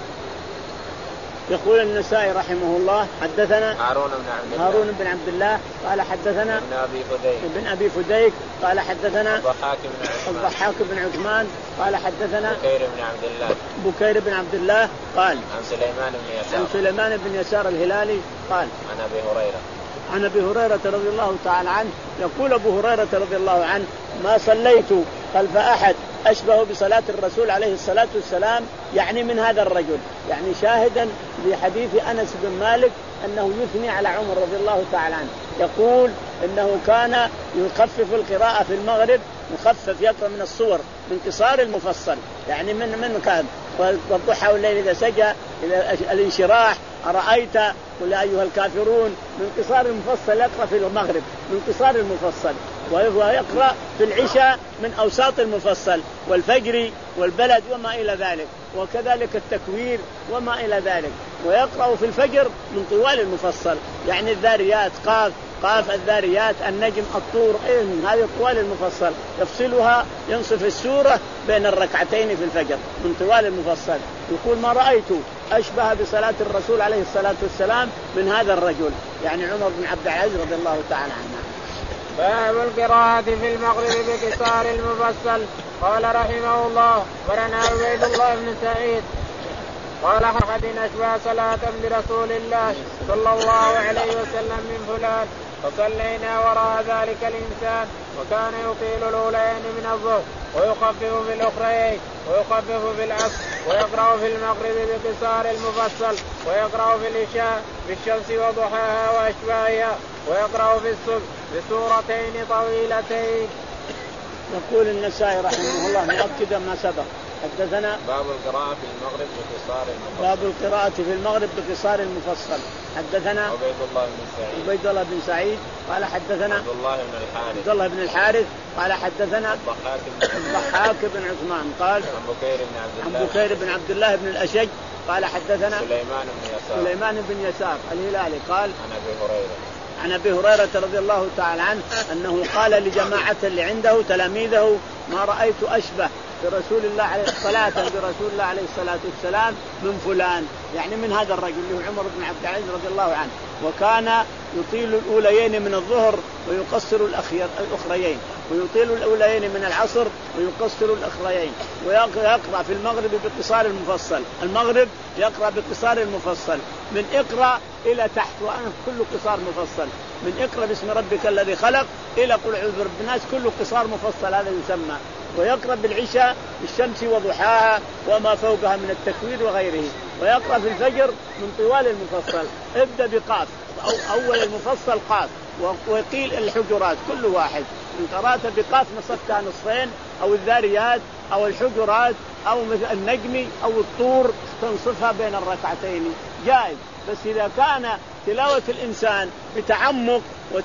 يقول النسائي رحمه الله حدثنا هارون بن عبد الله هارون بن عبد الله قال حدثنا ابن أبي فديك ابن أبي فديك قال حدثنا الضحاك بن عثمان الضحاك بن عثمان قال حدثنا بكير بن عبد الله بكير بن عبد الله قال عن سليمان بن يسار عن سليمان بن يسار الهلالي قال عن أبي هريرة عن أبي هريرة رضي الله تعالى عنه يقول أبو هريرة رضي الله عنه ما صليت خلف أحد أشبه بصلاة الرسول عليه الصلاة والسلام يعني من هذا الرجل، يعني شاهدا لحديث أنس بن مالك أنه يثني على عمر رضي الله تعالى عنه، يقول إنه كان يخفف القراءة في المغرب مخفف يقرأ من الصور من قصار المفصل يعني من من كان والضحى والليل إذا سجى إلى الانشراح أرأيت قل يا أيها الكافرون من قصار المفصل يقرأ في المغرب من قصار المفصل، ويقرأ في العشاء من أوساط المفصل والفجر والبلد وما إلى ذلك، وكذلك التكوير وما إلى ذلك، ويقرأ في الفجر من طوال المفصل يعني الذاريات قاف قاف الذاريات النجم الطور إيه من هذه طوال المفصل يفصلها ينصف السورة بين الركعتين في الفجر من طوال المفصل. يقول ما رأيت أشبه بصلاة الرسول عليه الصلاة والسلام من هذا الرجل يعني عمر بن عبد العزيز رضي الله تعالى عنه. باب القراءة في المغرب بقصار المفصل. قال رحمه الله ورنا عبيد الله بن سعيد قال أحد أشبه صلاة برسول الله صلى الله عليه وسلم من فلان فصلينا وراء ذلك الإنسان وكان يطيل الأولين من الظهر ويخفف في الأخرين ويخفف في العصر ويقرأ في المغرب بقصار المفصل ويقرأ في العشاء بالشمس وضحاها وأشباهها ويقرأ في الصبح بسورتين طويلتين. يقول النسائي رحمه الله مؤكدا ما سبق حدثنا باب القراءة في المغرب بقصار المفصل. باب القراءة في المغرب بقصار المفصل. حدثنا عبيد الله بن سعيد عبيد الله بن سعيد قال حدثنا عبد الله بن الحارث عبد الله بن الحارث قال حدثنا الضحاك بن الضحاك بن عثمان قال عن بكير بن عبد الله عن بكير بن عبد الله بن الأشج قال حدثنا سليمان بن يسار سليمان بن يسار الهلالي قال عن أبي هريرة عن أبي هريرة رضي الله تعالى عنه أنه قال لجماعة اللي عنده تلاميذه ما رأيت أشبه برسول الله عليه الصلاة برسول الله عليه الصلاة والسلام من فلان يعني من هذا الرجل اللي هو عمر بن عبد العزيز رضي الله عنه، وكان يطيل الأوليين من الظهر ويقصر الأخريين ويطيل الأوليين من العصر ويقصر الأخريين ويقرأ في المغرب بقصار المفصل. المغرب يقرأ بقصار المفصل من اقرأ إلى تحت وأنا كل قصار مفصل من اقرأ باسم ربك الذي خلق إلى قل أعوذ برب الناس كل قصار مفصل هذا يسمى. ويقرأ بالعشاء بالشمس وضحاها وما فوقها من التكوير وغيره. ويقرأ في الفجر من طوال المفصل ابدأ بقاف أو أول المفصل قاف وقيل الحجرات كل واحد من قرأت بقاف نصفتها نصفين أو الذاريات أو الحجرات أو النجم أو الطور تنصفها بين الركعتين جائز، بس إذا كان تلاوة الإنسان بتعمق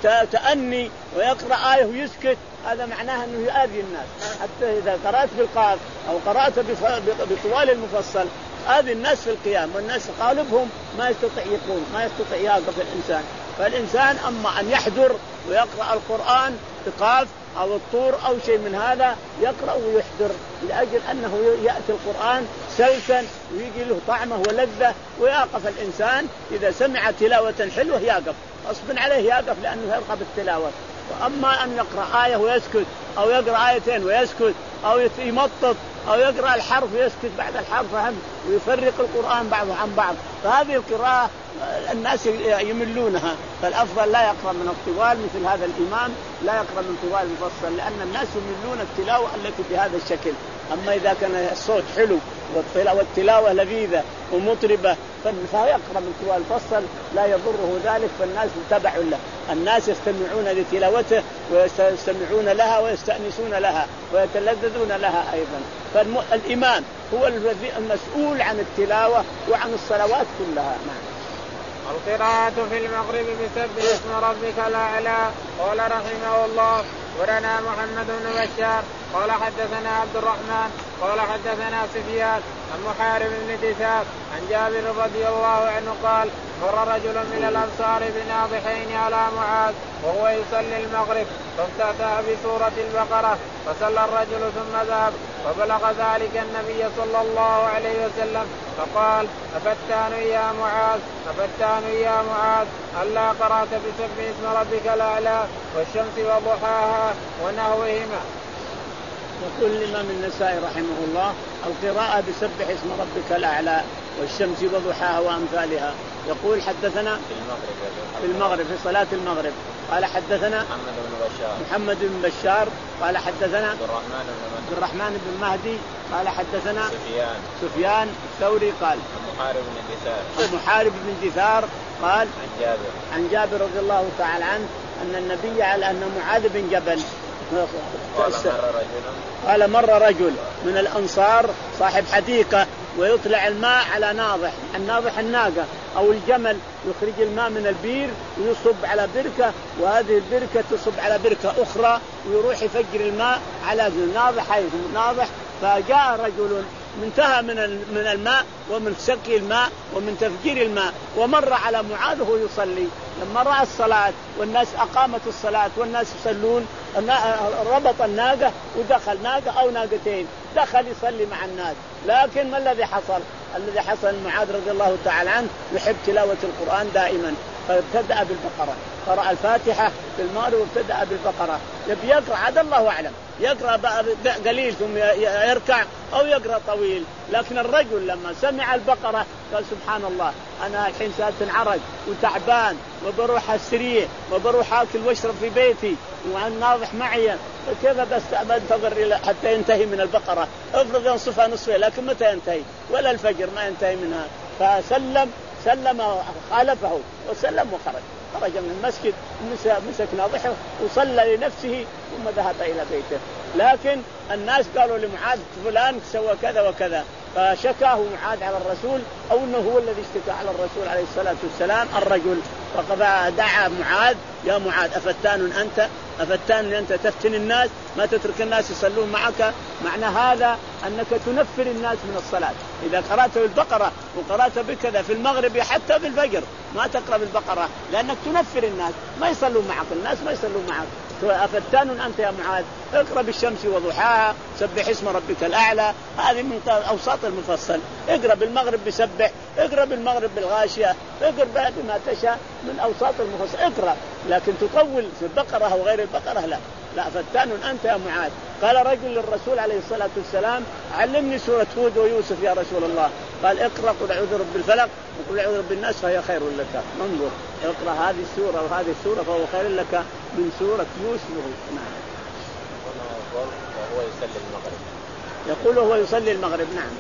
وتأني ويقرأ آية ويسكت هذا معناه أنه يؤذي الناس. حتى إذا قرأت بالقاف أو قرأت بطوال المفصل آذي الناس في القيام، والناس غالبهم ما يستطيع يقوم ما يستطيع يقف الإنسان. فالإنسان أما أن يحضر ويقرأ القرآن بقاف أو الطور أو شيء من هذا يقرأ ويحضر لأجل أنه يأتي القرآن سلسا ويجي له طعمه ولذة ويقف الإنسان إذا سمع تلاوة حلوة يقف غصبا عليه يقف لأنه يرغب بالتلاوة. وأما أن يقرأ آية ويسكت أو يقرأ آيتين ويسكت أو يمطط أو يقرأ الحرف ويسكت بعد الحرف فهم ويفرق القرآن بعضه عن بعض، فهذه القراءة الناس يملونها. فالأفضل لا يقرأ من الطوال مثل هذا الإمام لا يقرأ من طوال المفصل لأن الناس يملون التلاوة التي بهذا الشكل. أما إذا كان الصوت حلو والتلاوة لذيذة ومطربة فيقرأ من طوال الفصل لا يضره ذلك، فالناس تبع له الناس يستمعون لتلاوته ويستمعون لها ويستأنسون لها ويتلذذون لها أيضا. فالإمام هو المسؤول عن التلاوة وعن الصلوات كلها. القراءة في المغرب بسبح اسم ربك الأعلى. قال رحمه الله ولنا محمد بن بشار قال حدثنا عبد الرحمن قال حدثنا سفيان عن محارب بن دثار عن جابر رضي الله عنه قال مر رجل من الأنصار بناضحين على معاذ وهو يصلي المغرب فافتتح بسورة البقرة فصلى الرجل ثم ذهب فبلغ ذلك النبي صلى الله عليه وسلم فقال أفتان يا معاذ أفتان يا معاذ ألا قرأت بسبح اسم ربك الأعلى والشمس وضحاها ونحوهما. يقول الإمام النسائي رحمه الله القراءة بسبح اسم ربك الأعلى والشمس وضحاها وأمثالها. يقول حدثنا في المغرب في المغرب في صلاة المغرب قال حدثنا محمد بن بشار محمد بن بشار قال حدثنا عبد الرحمن بن عبد الرحمن بن مهدي قال حدثنا سفيان سفيان الثوري قال عن محارب بن دثار عن محارب بن دثار قال عن جابر عن جابر رضي الله تعالى عنه أن النبي على أن معاذ بن جبل قال مر رجل قال مر رجل من الأنصار صاحب حديقة ويطلع الماء على ناضح، الناضح الناقة أو الجمل، يخرج الماء من البير ويصب على بركة، وهذه البركة تصب على بركة أخرى ويروح يفجر الماء على ناضح حيث ناضح. فجاء رجل منتهى من من الماء ومن سقي الماء ومن تفجير الماء ومر على معاذ وهو يصلي. لما رأى الصلاة والناس أقامت الصلاة والناس يصلون ربط الناقة ودخل ناقة أو ناقتين دخل يصلي مع الناس. لكن ما الذي حصل؟ الذي حصل معاذ رضي الله تعالى عنه يحب تلاوة القرآن دائما، فابتدأ بالبقرة، قرأ الفاتحة في المغرب وابتدأ بالبقرة. يبي يقرأ عاد الله أعلم يقرأ قليل ثم يركع أو يقرأ طويل. لكن الرجل لما سمع البقرة قال سبحان الله أنا الحين سأتنعرج وتعبان وبروح السريع وبروح أكل واشرب في بيتي والناضح معي، فكيف بس بنتظر حتى ينتهي من البقرة؟ افرض ينصفها نصفين لكن متى ينتهي؟ ولا الفجر ما ينتهي منها. فسلم سلم خالفه وسلم وخرج خرج من المسجد مسك ناضحه وصلى لنفسه ثم ذهب إلى بيته. لكن الناس قالوا لمعاذ فلان سوى كذا وكذا، فشكاه معاذ على الرسول أو أنه هو الذي اشتكى على الرسول عليه الصلاة والسلام الرجل. فدعا معاذ يا معاذ أفتان أنت أفتان أنت تفتن الناس ما تترك الناس يصلون معك؟ معنى هذا أنك تنفر الناس من الصلاة. إذا قرأت بالبقرة وقرأت بكذا في المغرب حتى بالفجر ما تقرأ بالبقرة لأنك تنفر الناس ما يصلون معك، الناس ما يصلون معك. أفتان أنت يا معاذ اقرأ بالشمس وضحاها سبح اسم ربك الأعلى، هذه من أوساط المفصل. اقرأ بالمغرب بسبح، اقرأ بالمغرب بالغاشية، اقرأ بما تشاء من أوساط المفصل اقرأ، لكن تطول في البقرة أو غير البقرة لا. لا فتان أنت يا معاذ. قال رجل للرسول عليه الصلاة والسلام علمني سورة هود ويوسف يا رسول الله. قال اقرأ قل أعوذ برب الفلق وقل أعوذ برب الناس فهي خير لك. انظر اقرأ هذه السورة وهذه السورة فهو خير لك من سورة يوسف. نعم. وهو يصلي المغرب. يقول هو يصلي المغرب. نعم.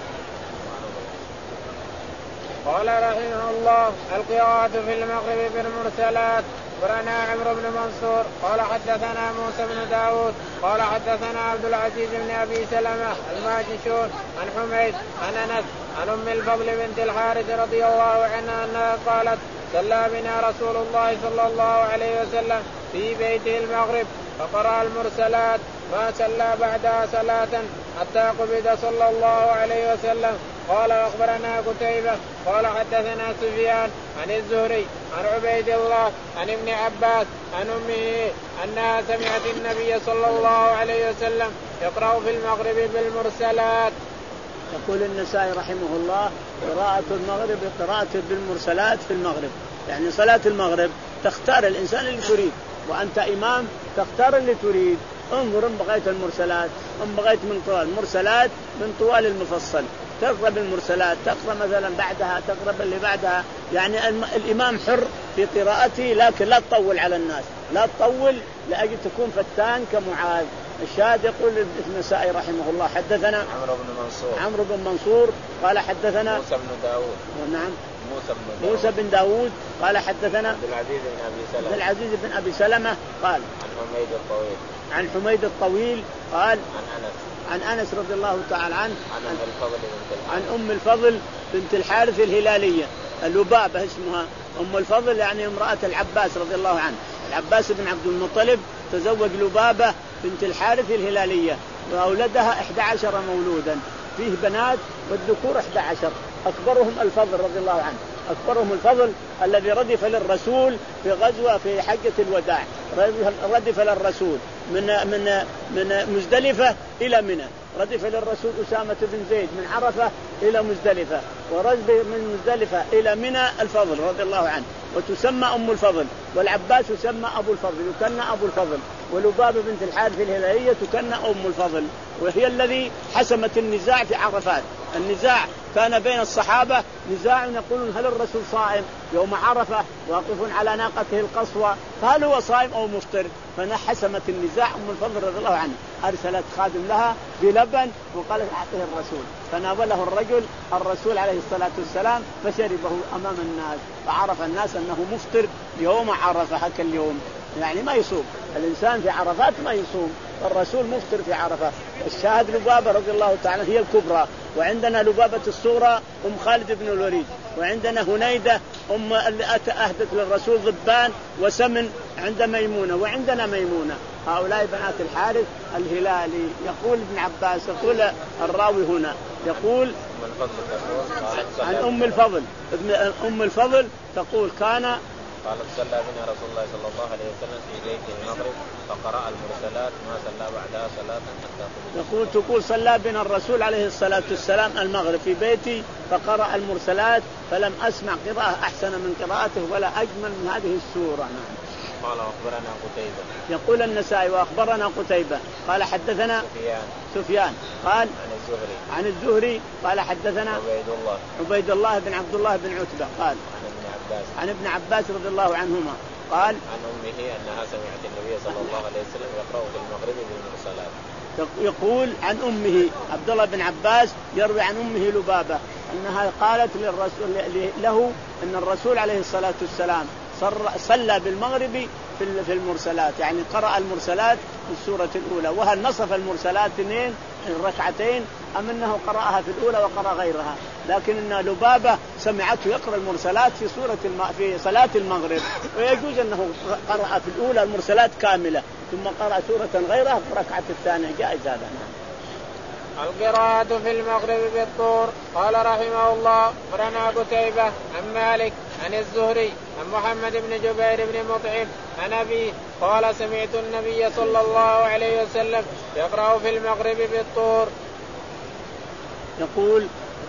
قال رحمه الله القراءة في المغرب بالمرسلات. ورنا عمرو بن منصور قال حدثنا موسى بن داود قال حدثنا عبد العزيز بن أبي سلمة الماجشون عن حميد عن أنس عن أم الفضل بنت الحارث رضي الله عنها أنها قالت صلى بنا رسول الله صلى الله عليه وسلم في بيته المغرب فقرأ المرسلات ما صلى بعدها صلاة حتى قبض صلى الله عليه وسلم. قال أخبرنا قتيبة قال حدثنا سفيان عن الزهري عن عبيد الله عن ابن عباس عن أمه أنها سمعت النبي صلى الله عليه وسلم يقرأ في المغرب بالمرسلات. يقول النسائي رحمه الله قراءة المغرب قراءة بالمرسلات في المغرب، يعني صلاة المغرب تختار الإنسان اللي تريد، وأنت إمام تختار اللي تريد. انظر ان بغيت المرسلات ان بغيت من طوال المرسلات من طوال المفصل تقرأ بالمرسلات، تقرأ مثلا بعدها تقرأ اللي بعدها، يعني الإمام حر في قراءته لكن لا تطول على الناس، لا تطول لأجل تكون فتان كمعاذ. الشاهد يقول النسائي رحمه الله حدثنا عمرو بن منصور عمرو بن منصور قال حدثنا موسى بن داود نعم موسى بن داود موسى بن داود قال حدثنا عبد العزيز بن أبي سلمة عبد العزيز بن أبي سلمة قال عن حميد الطويل عن حميد الطويل قال عن أنس عن أنس رضي الله تعالى عنه عن أم الفضل بنت عن أم الفضل بنت الحارث الهلالية اللبابة اسمها أم الفضل، يعني امرأة العباس رضي الله عنه. العباس بن عبد المطلب تزوج لبابة بنت الحارث الهلالية وأولدها إحدى عشر مولودا، فيه بنات والذكور أحد عشر، أكبرهم الفضل رضي الله عنه، أكبرهم الفضل الذي ردف للرسول في غزوة في حجة الوداع، ردف للرسول من من من مزدلفة إلى منى، ردف للرسول أسامة بن زيد من عرفة إلى مزدلفة، ورزب من مزدلفة إلى منى الفضل رضي الله عنه، وتسمى أم الفضل، والعباس يسمى أبو الفضل يكنى أبو الفضل، ولبابة بنت الحارث الهلالية تكنى أم الفضل، وهي الذي حسمت النزاع في عرفات. النزاع كان بين الصحابة نزاع يقولون هل الرسول صائم يوم عرفة واقف على ناقته القصوى، هل هو صائم أو مفطر؟ فحسمت النزاع أم الفضل رضي الله عنه، أرسلت خادم لها بلبن وقالت أعطيه الرسول، فناوله الرجل الرسول عليه الصلاة والسلام فشربه أمام الناس، فعرف الناس أنه مفطر يوم عرفة هكا اليوم، يعني ما يصوم الإنسان في عرفات ما يصوم، الرسول مفطر في عرفة. الشاهد لبابة رضي الله تعالى هي الكبرى، وعندنا لبابة الصغرى أم خالد بن الوليد، وعندنا هنيدة أم اللي أهدت للرسول ضبان وسمن عند ميمونة، وعندنا ميمونة. هؤلاء بنات الحارث الهلالي. يقول ابن عباس يقول الراوي هنا يقول عن أم الفضل، أم الفضل تقول كان قالت صلى بنا رسول الله صلى الله عليه وسلم في بيت المغرب فقرأ المرسلات ما صلى بعدها صلاة حتى قبل. يقول تقول صلى بنا الرسول عليه الصلاة والسلام المغرب في بيتي فقرأ المرسلات فلم أسمع قراءة أحسن من قراءته ولا أجمل من هذه السورة. نعم. قال أخبرنا قتيبة. يقول النسائي وأخبرنا قتيبة قال حدثنا سفيان. سفيان قال عن الزهري. عن الزهري قال حدثنا عبيد الله. عبيد الله بن عبد الله بن عتبة قال عن ابن عباس. عن ابن عباس رضي الله عنهما قال عن أمه أنها سمعت النبي صلى الله عليه وسلم يقرأ في المغرب بالمرسلات. يقول عن أمه عبد الله بن عباس يروي عن أمه لبابة أنها قالت للرسول له أن الرسول عليه الصلاة والسلام صلى بالمغرب في المرسلات، يعني قرأ المرسلات في السورة الأولى، وهل نصف المرسلات اثنين ركعتين أم أنه قرأها في الأولى وقرأ غيرها، لكن أن لبابة سمعته يقرأ المرسلات في سورة الم... في صلاة المغرب، ويجوز أنه قرأ في الأولى المرسلات كاملة ثم قرأ سورة غيرها في الركعة الثانية، جائز هذا. القراءة في المغرب بالطور. قال رحمه الله أخبرنا قتيبة عن مالك عن الزهري عن محمد بن جبير بن مطعم عن أبيه قال سمعت النبي صلى الله عليه وسلم يقرأ في المغرب بالطور. يقول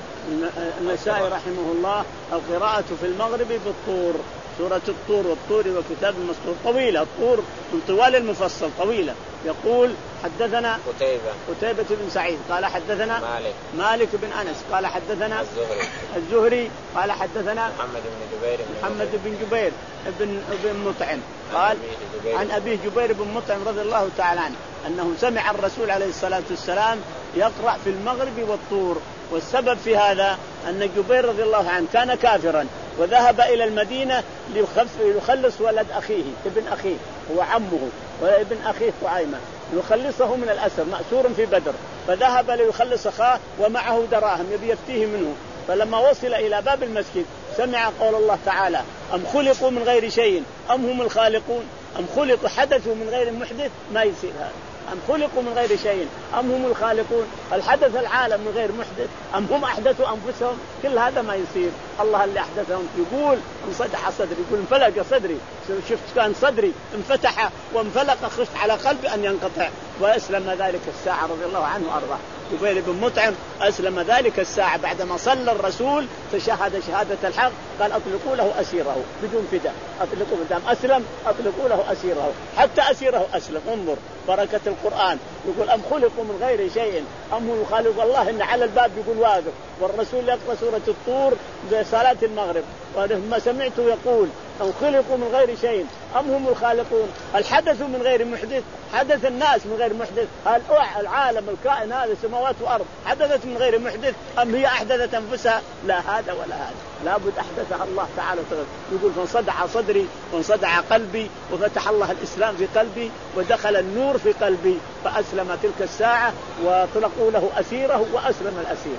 النسائي رحمه الله القراءة في المغرب بالطور، سورة الطور والطور وكتاب مسطور، طويلة الطور من طوال المفصل طويلة. يقول حدثنا قتيبة قتيبة بن سعيد قال حدثنا مالك مالك بن أنس قال حدثنا الزهري الزهري قال حدثنا محمد بن جبير بن محمد بن جبير بن بن مطعم قال عن أبيه جبير بن مطعم رضي الله تعالى عنه أنه سمع الرسول عليه الصلاة والسلام يقرأ في المغرب والطور. والسبب في هذا أن جبير رضي الله عنه كان كافرا وذهب إلى المدينة ليخلص ولد أخيه ابن أخيه هو عمه وابن أخيه طعيمة يخلصه من الأسر مأسور في بدر، فذهب ليخلص أخاه ومعه دراهم يبي يفتيه منه، فلما وصل إلى باب المسجد سمع قول الله تعالى أم خلقوا من غير شيء أم هم الخالقون، أم خلقوا حدثوا من غير محدث ما يصير هذا، أم خلقوا من غير شيء أم هم الخالقون، الحدث العالم من غير محدث أم هم أحدثوا أنفسهم، كل هذا ما يصير، الله اللي أحدثهم. يقول انصدح صدري، يقول انفلق صدري، شفت كان صدري انفتح وانفلق خفت على قلبي أن ينقطع، وأسلم ذلك الساعة رضي الله عنه وأرضاه. جبير بن مطعم أسلم ذلك الساعة بعدما صلى الرسول فشهد شهادة الحق قال أطلقوا له أسيره بدون فداء، أطلقوا بدام أسلم أطلقوا له أسيره، حتى أسيره أسلم. انظر بركة القرآن، يقول أم خلقوا من غير شيء أم هم الخالق، والله إن على الباب يقول واقف والرسول يقرأ سورة الطور بصلاة المغرب، ولما سمعته يقول أم خلقوا من غير شيء أم هم الخالقون، الحدث من غير محدث، حدث الناس من غير محدث، العالم الكائن هذا السماوات وأرض حدثت من غير محدث أم هي أحدثت أنفسها، لا هذا ولا هذا، لابد أحدثها الله تعالى. يقول فانصدع صدري وانصدع قلبي وفتح الله الإسلام في قلبي ودخل النور في قلبي فأسلم تلك الساعة وطلقوا له أسيره وأسلم الأسير.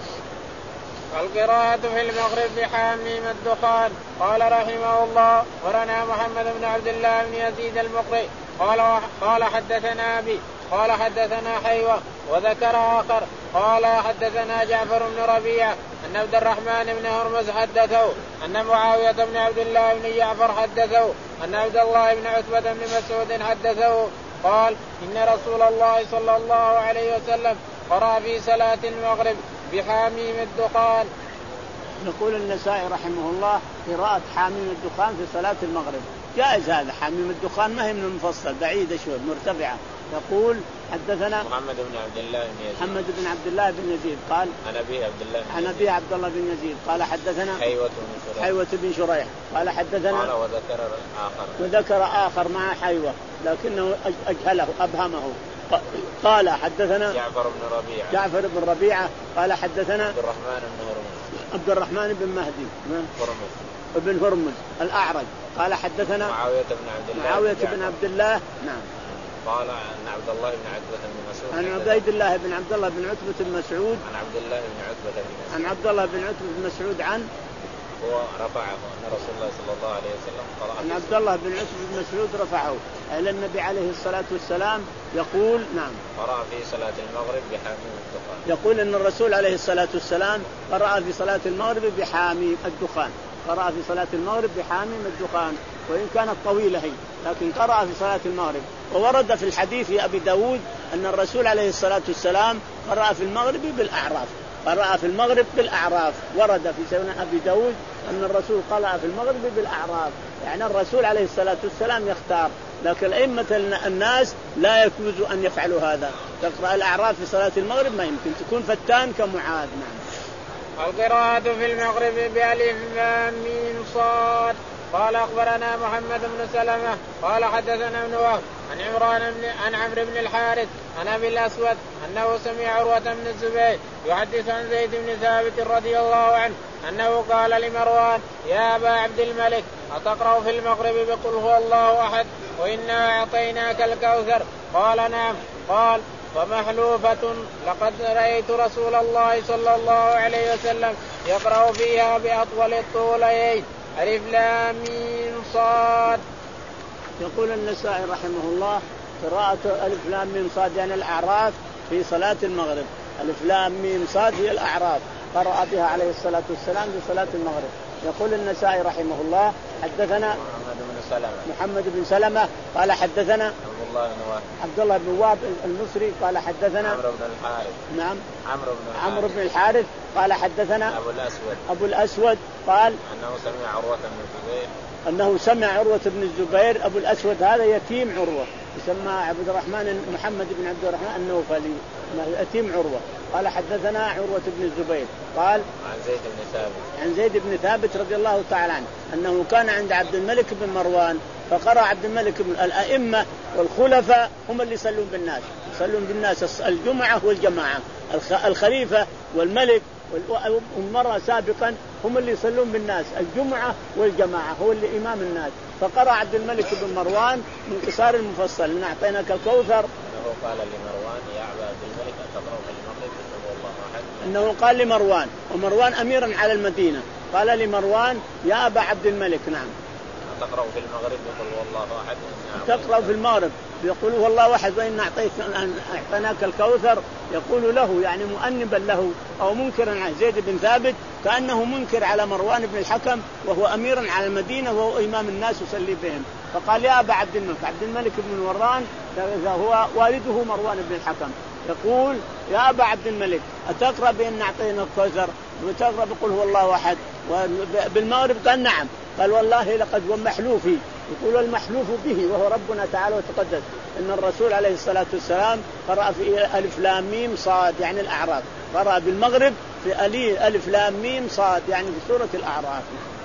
القراءة في المغرب بحاميم الدخان. قال رحمه الله ورنا محمد بن عبد الله بن يزيد المقري قال قال حدثنا أبي قال حدثنا حيوة وذكر آخر قال حدثنا جعفر بن ربيعة أن عبد الرحمن بن هرمز حدثه أن معاوية بن عبد الله بن جعفر حدثه أن عبد الله بن عتبة بن مسعود حدثه قال إن رسول الله صلى الله عليه وسلم قرأ في صلاة المغرب بحاميم الدخان. يقول النسائي رحمه الله قراءة حاميم الدخان في صلاة المغرب جائز. هذا حاميم الدخان ما هي من المفصل، بعيدة شوي مرتفعة. يقول حدثنا محمد بن عبد الله بن يزيد محمد بن عبد الله بن يزيد قال عن أبي عبد الله عن أبي عبد الله بن يزيد قال حدثنا حيوة بن شريح حيوة بن شريح قال حدثنا قال وذكر آخر وذكر آخر مع حيوة لكنه أجهله أبهمه. قال حدثنا جعفر بن ربيعة جعفر بن ربيعة قال حدثنا عبد الرحمن بن هرمز عبد الرحمن بن مهدي هرمز ابن هرمز الأعرج قال حدثنا معاوية بن عبد الله معاوية بن عبد الله نعم قال عن عبد الله بن عتبة بن مسعود عن عبيد الله بن عبد الله بن عتبة بن مسعود عن عبد الله بن عتبة بن مسعود عن عبد الله بن عتبة بن مسعود عن هو رفعه أن رسول الله صلى الله عليه وسلم قرأ عن عبد الله بن عتبة بن مسعود رفعه إلى النبي عليه الصلاة والسلام يقول نعم قرأ في صلاة المغرب بحاميم الدخان. يقول أن الرسول عليه الصلاة والسلام قرأ في صلاة المغرب بحاميم الدخان قرأ في صلاة المغرب بحاميم الدخان وإن كانت طويلة هي لكن قرأ في صلاة المغرب. وورد في الحديث في أبي داود أن الرسول عليه الصلاة والسلام قرأ في المغرب بالأعراف قرأ في المغرب بالأعراف. ورد في سنن أبي داود أن الرسول قرأ في المغرب بالأعراف يعني الرسول عليه الصلاة والسلام يختار لكن أئمة الناس لا يجوز أن يفعلوا هذا. تقرأ الأعراف في صلاة المغرب ما يمكن تكون فتان كمعاذ. نعم. القراءة في المغرب بألف لام ميم صاد. قال أخبرنا محمد بن سلمة قال حدثنا ابن وهب عن عمران بن عن عمرو بن الحارث عن أبي الأسود أنه سمع عروة بن الزبير يحدث عن زيد بن ثابت رضي الله عنه أنه قال لمروان يا أبا عبد الملك أتقرأ في المغرب بقل هو الله أحد وإنا أعطيناك الكوثر؟ قال نعم. قال فمحلوفة لقد رأيت رسول الله صلى الله عليه وسلم يقرأ فيها بأطول الطولين ألف لام ميم صاد. يقول النسائي رحمه الله قراءة ألف لام ميم صاد يعني الأعراف في صلاة المغرب. ألف لام ميم صاد هي الأعراف قرأ بها عليه الصلاة والسلام في صلاة المغرب. يقول النسائي رحمه الله حدثنا محمد بن سلمة محمد بن سلمة قال حدثنا عبد الله بن وهب عبد الله بن وهب المصري قال حدثنا عمرو بن الحارث نعم عمرو بن الحارث عمرو بن الحارث قال حدثنا أبو الأسود أبو الأسود قال أنه سمع عروة بن الزبير أنه سمع عروة بن الزبير. أبو الأسود هذا يتيم عروة يسمى عبد الرحمن محمد بن عبد الرحمن النوفلي يتيم عروة. قال حدثنا عروة بن الزبير قال عن زيد بن ثابت عن زيد بن ثابت رضي الله تعالى عنه أنه كان عند عبد الملك بن مروان فقرأ عبد الملك بن الأئمة والخلفاء هم اللي يصلون بالناس يصلون بالناس الجمعة والجماعة الخليفة والملك والمرة سابقا هم اللي يصلون بالناس الجمعة والجماعة هو اللي إمام الناس. فقرأ عبد الملك بن مروان من قصار المفصل من أعطيناك الكوثر أنه قال لمروان يا أبا عبد الملك أتقرأ في المغرب بقل الله أحد. أنه قال لمروان ومروان أميرا على المدينة قال لمروان يا أبا عبد الملك نعم تقرأ في المغرب يقول والله أحد. تقرأ في المغرب يقول والله أحد وإن أعطيناك الكوثر يقول له يعني مؤنبا له أو منكرا على زيد بن ثابت كأنه منكر على مروان بن الحكم وهو أميرا على المدينة وهو إمام الناس يصلي بهم. فقال يا أبا عبد الملك عبد الملك بن مروان هو والده مروان بن الحكم يقول يا أبا عبد الملك أتقرأ بأن أعطينا الكوثر وتقرأ بقول هو الله أحد بالمغرب؟ قال نعم. قال والله لقد هو محلوفي يقول المحلوف به وهو ربنا تعالى وتقدس إن الرسول عليه الصلاة والسلام قرأ في ألف لام ميم صاد يعني الأعراف قرأ بالمغرب في ألف لام ميم صاد يعني في سورة الأعراف.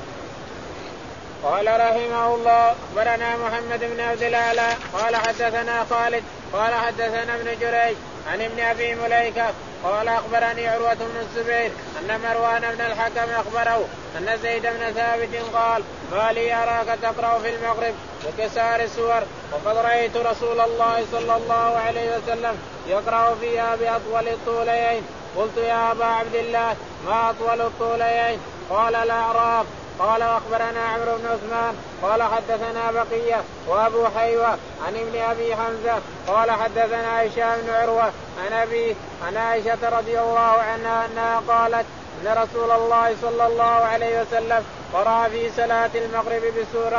قال رحمه الله أخبرنا محمد بن عبد الأعلى قال حدثنا خالد قال حدثنا ابن جريج عن ابن أبي مليكة قال أخبرني عروة بن الزبير أن مروان بن الحكم أخبره أن زيد بن ثابت قال ما لي أراك تقرأ في المغرب بكسار السور وقد رأيت رسول الله صلى الله عليه وسلم يقرأ فيها بأطول الطولين. قلت يا أبا عبد الله ما أطول الطولين؟ قال الأعراف. قال أخبرنا عمرو بن عثمان قال حدثنا بقية وأبو حيوة عن ابن أبي حمزة قال حدثنا هشام بن عروة عن أبيه عن عائشة رضي الله عنها أنها قالت أن رسول الله صلى الله عليه وسلم قرأ في صلاة المغرب بسورة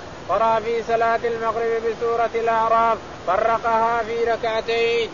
قرأ في صلاة المغرب بسورة الأعراف فرقها في ركعتين.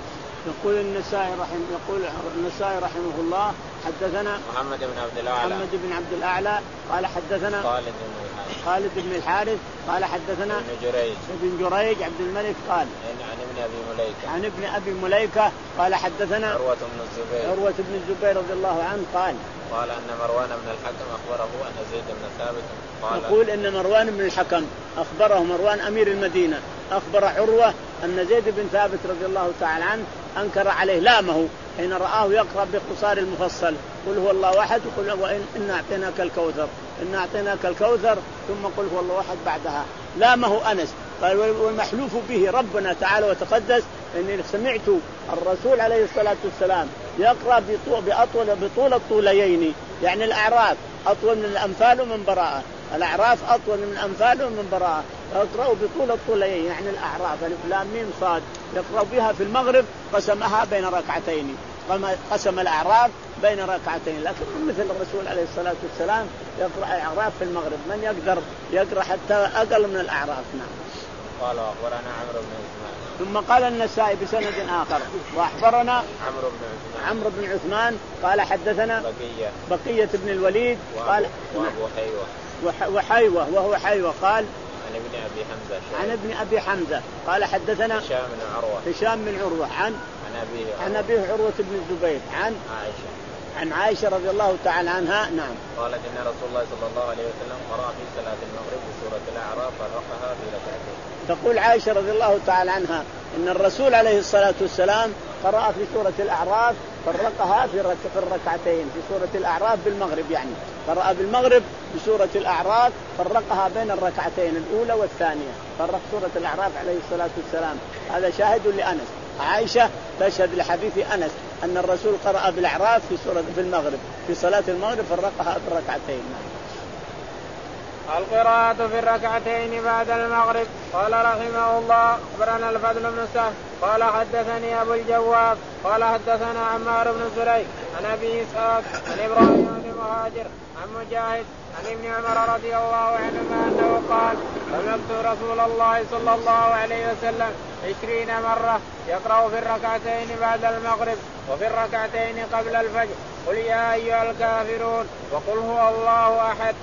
يقول النسائي رحمه يقول النسائي رحمه الله حدثنا محمد بن عبد الأعلى محمد بن عبد الأعلى قال حدثنا خالد بن الحارث خالد بن الحارث قال حدثنا ابن جريج ابن جريج عبد الملك قال عن ابن أبي مليكة عن ابن أبي مليكة قال حدثنا عروة بن الزبير عروة بن الزبير رضي الله عنه قال قال أن مروان بن الحكم أخبره أن زيد بن ثابت قال يقول إن مروان بن الحكم أخبره مروان أمير المدينة أخبر عروة أن زيد بن ثابت رضي الله تعالى عنه أنكر عليه لامه حين رآه يقرأ بقصار المفصل قل هو الله أحد وقل وإن إن أعطيناك الكوثر إن أعطيناك الكوثر ثم قل هو الله أحد بعدها لامه أنس. قال والمحلوف به ربنا تعالى وتقدس إني سمعت الرسول عليه الصلاة والسلام يقرأ بأطول بطول الطوليين يعني الأعراف أطول من الأنفال ومن براءة الأعراف أطول من الأنفال ومن براءة يقرأ بطول الطوليين يعني الأعراف ألف لام ميم صاد يقرأ بها في المغرب قسمها بين ركعتين قسم الأعراف بين ركعتين لكن مثل الرسول عليه الصلاة والسلام يقرأ الأعراف في المغرب من يقدر يقرأ حتى أقل من الأعراف. نعم. قال أخبرنا عمرو بن عثمان ثم قال النسائي بسند آخر وأخبرنا عمرو بن عثمان عمرو بن عثمان قال حدثنا بقية بقية بن الوليد قال وأبو حيوة وحيوة وهو حيوة قال عن ابن أبي حمزة عن ابن أبي حمزة قال حدثنا هشام بن عروة هشام بن عروة عن عن أبيه عن أبيه عروة بن الزبير عن عائشة عن عائشة رضي الله تعالى عنها. نعم. قالت إن رسول الله صلى الله عليه وسلم قرأ في صلاة المغرب بسورة الأعراف فرقها في ركعتين. تقول عائشة رضي الله تعالى عنها إن الرسول عليه الصلاة والسلام قرأ في سورة الأعراف فرقها في في الركعتين في سورة الأعراف بالمغرب يعني قرأ بالمغرب بسورة الأعراف فرقها بين الركعتين الأولى والثانية فرق سورة الأعراف عليه الصلاة والسلام. هذا شاهد لأنس. عائشة تشهد لحديث أنس أن الرسول قرأ بالأعراف في سورة في المغرب في صلاة المغرب فرقها في الركعتين. القراءة في الركعتين بعد المغرب. قال رحمه الله أخبرنا الفضل بن سهل قال حدثني أبو الجواب قال حدثنا عمار بن سليم عن أبي إسحاق عن إبراهيم بن مهاجر عن مجاهد عن ابن عمر رضي الله عنهما أنه قال سمعت رسول الله صلى الله عليه وسلم عشرين مرة يقرأ في الركعتين بعد المغرب وفي الركعتين قبل الفجر قل يا أيها الكافرون وقل هو الله أحد.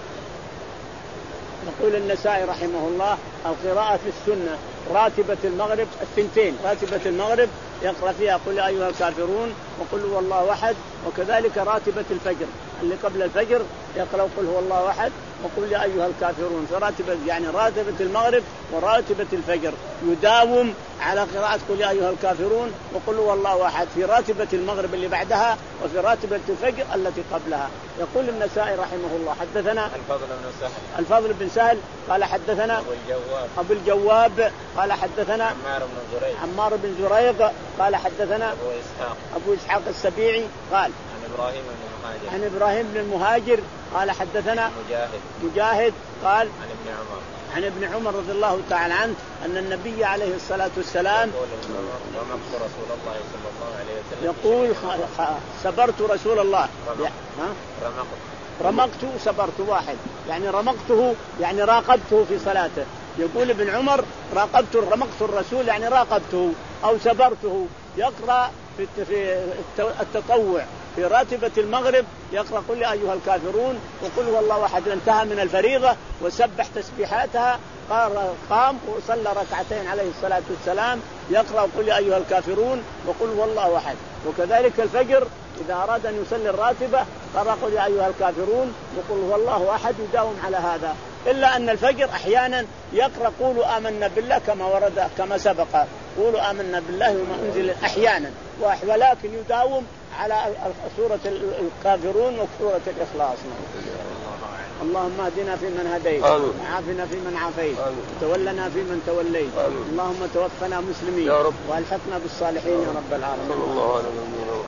يقول النسائي رحمه الله القراءة في السنة راتبة المغرب الثنتين راتبة المغرب يقرأ فيها قل أيها الكافرون وقل هو الله أحد وكذلك راتبة الفجر اللي قبل الفجر يقرأ قل هو الله أحد وقل يا أيها الكافرون فراتبة يعني راتبة المغرب وراتبة الفجر يداوم على قراءة قل يا أيها الكافرون وقل هو الله أحد في راتبة المغرب اللي بعدها وفي راتبة الفجر التي قبلها. يقول النسائي رحمه الله حدثنا الفضل بن سهل الفضل بن سهل قال حدثنا أبو الجواب أبو الجواب قال حدثنا عمار بن زريق عمار بن زريق قال حدثنا أبو إسحاق أبو إسحاق السبيعي قال عن إبراهيم بن المهاجر عن إبراهيم بن المهاجر قال حدثنا مجاهد مجاهد قال عن ابن عمر عن ابن عمر رضي الله تعالى عنه أن النبي عليه الصلاة والسلام رمقت رسول الله صلى الله عليه وسلم يقول صبرت رسول الله رمقت رمقت صبرت واحد يعني رمقته يعني راقبته في صلاته. يقول ابن عمر راقبت رمقت الرسول يعني راقبته أو صبرته. يقرأ في التطوع في راتبة المغرب يقرأ قل يا أيها الكافرون وقل هو الله أحد انتهى من الفريضة وسبح تسبيحاتها قام وصلى ركعتين عليه الصلاة والسلام يقرأ قل يا أيها الكافرون وقل هو الله أحد. وكذلك الفجر إذا أراد أن يصلي الراتبة قرأ قل يا أيها الكافرون وقل هو الله أحد يداوم على هذا. إلا أن الفجر أحيانا يقرأ قولوا آمنا بالله كما ورد كما سبق قولوا آمنا بالله وما أنزل أحيانا ولكن يداوم على سورة الكافرون وسورة الإخلاص. اللهم اهدنا فيمن هديت وعافنا فيمن عافيت وتولنا فيمن توليت اللهم توفنا مسلمين والحقنا بالصالحين يا رب العالمين.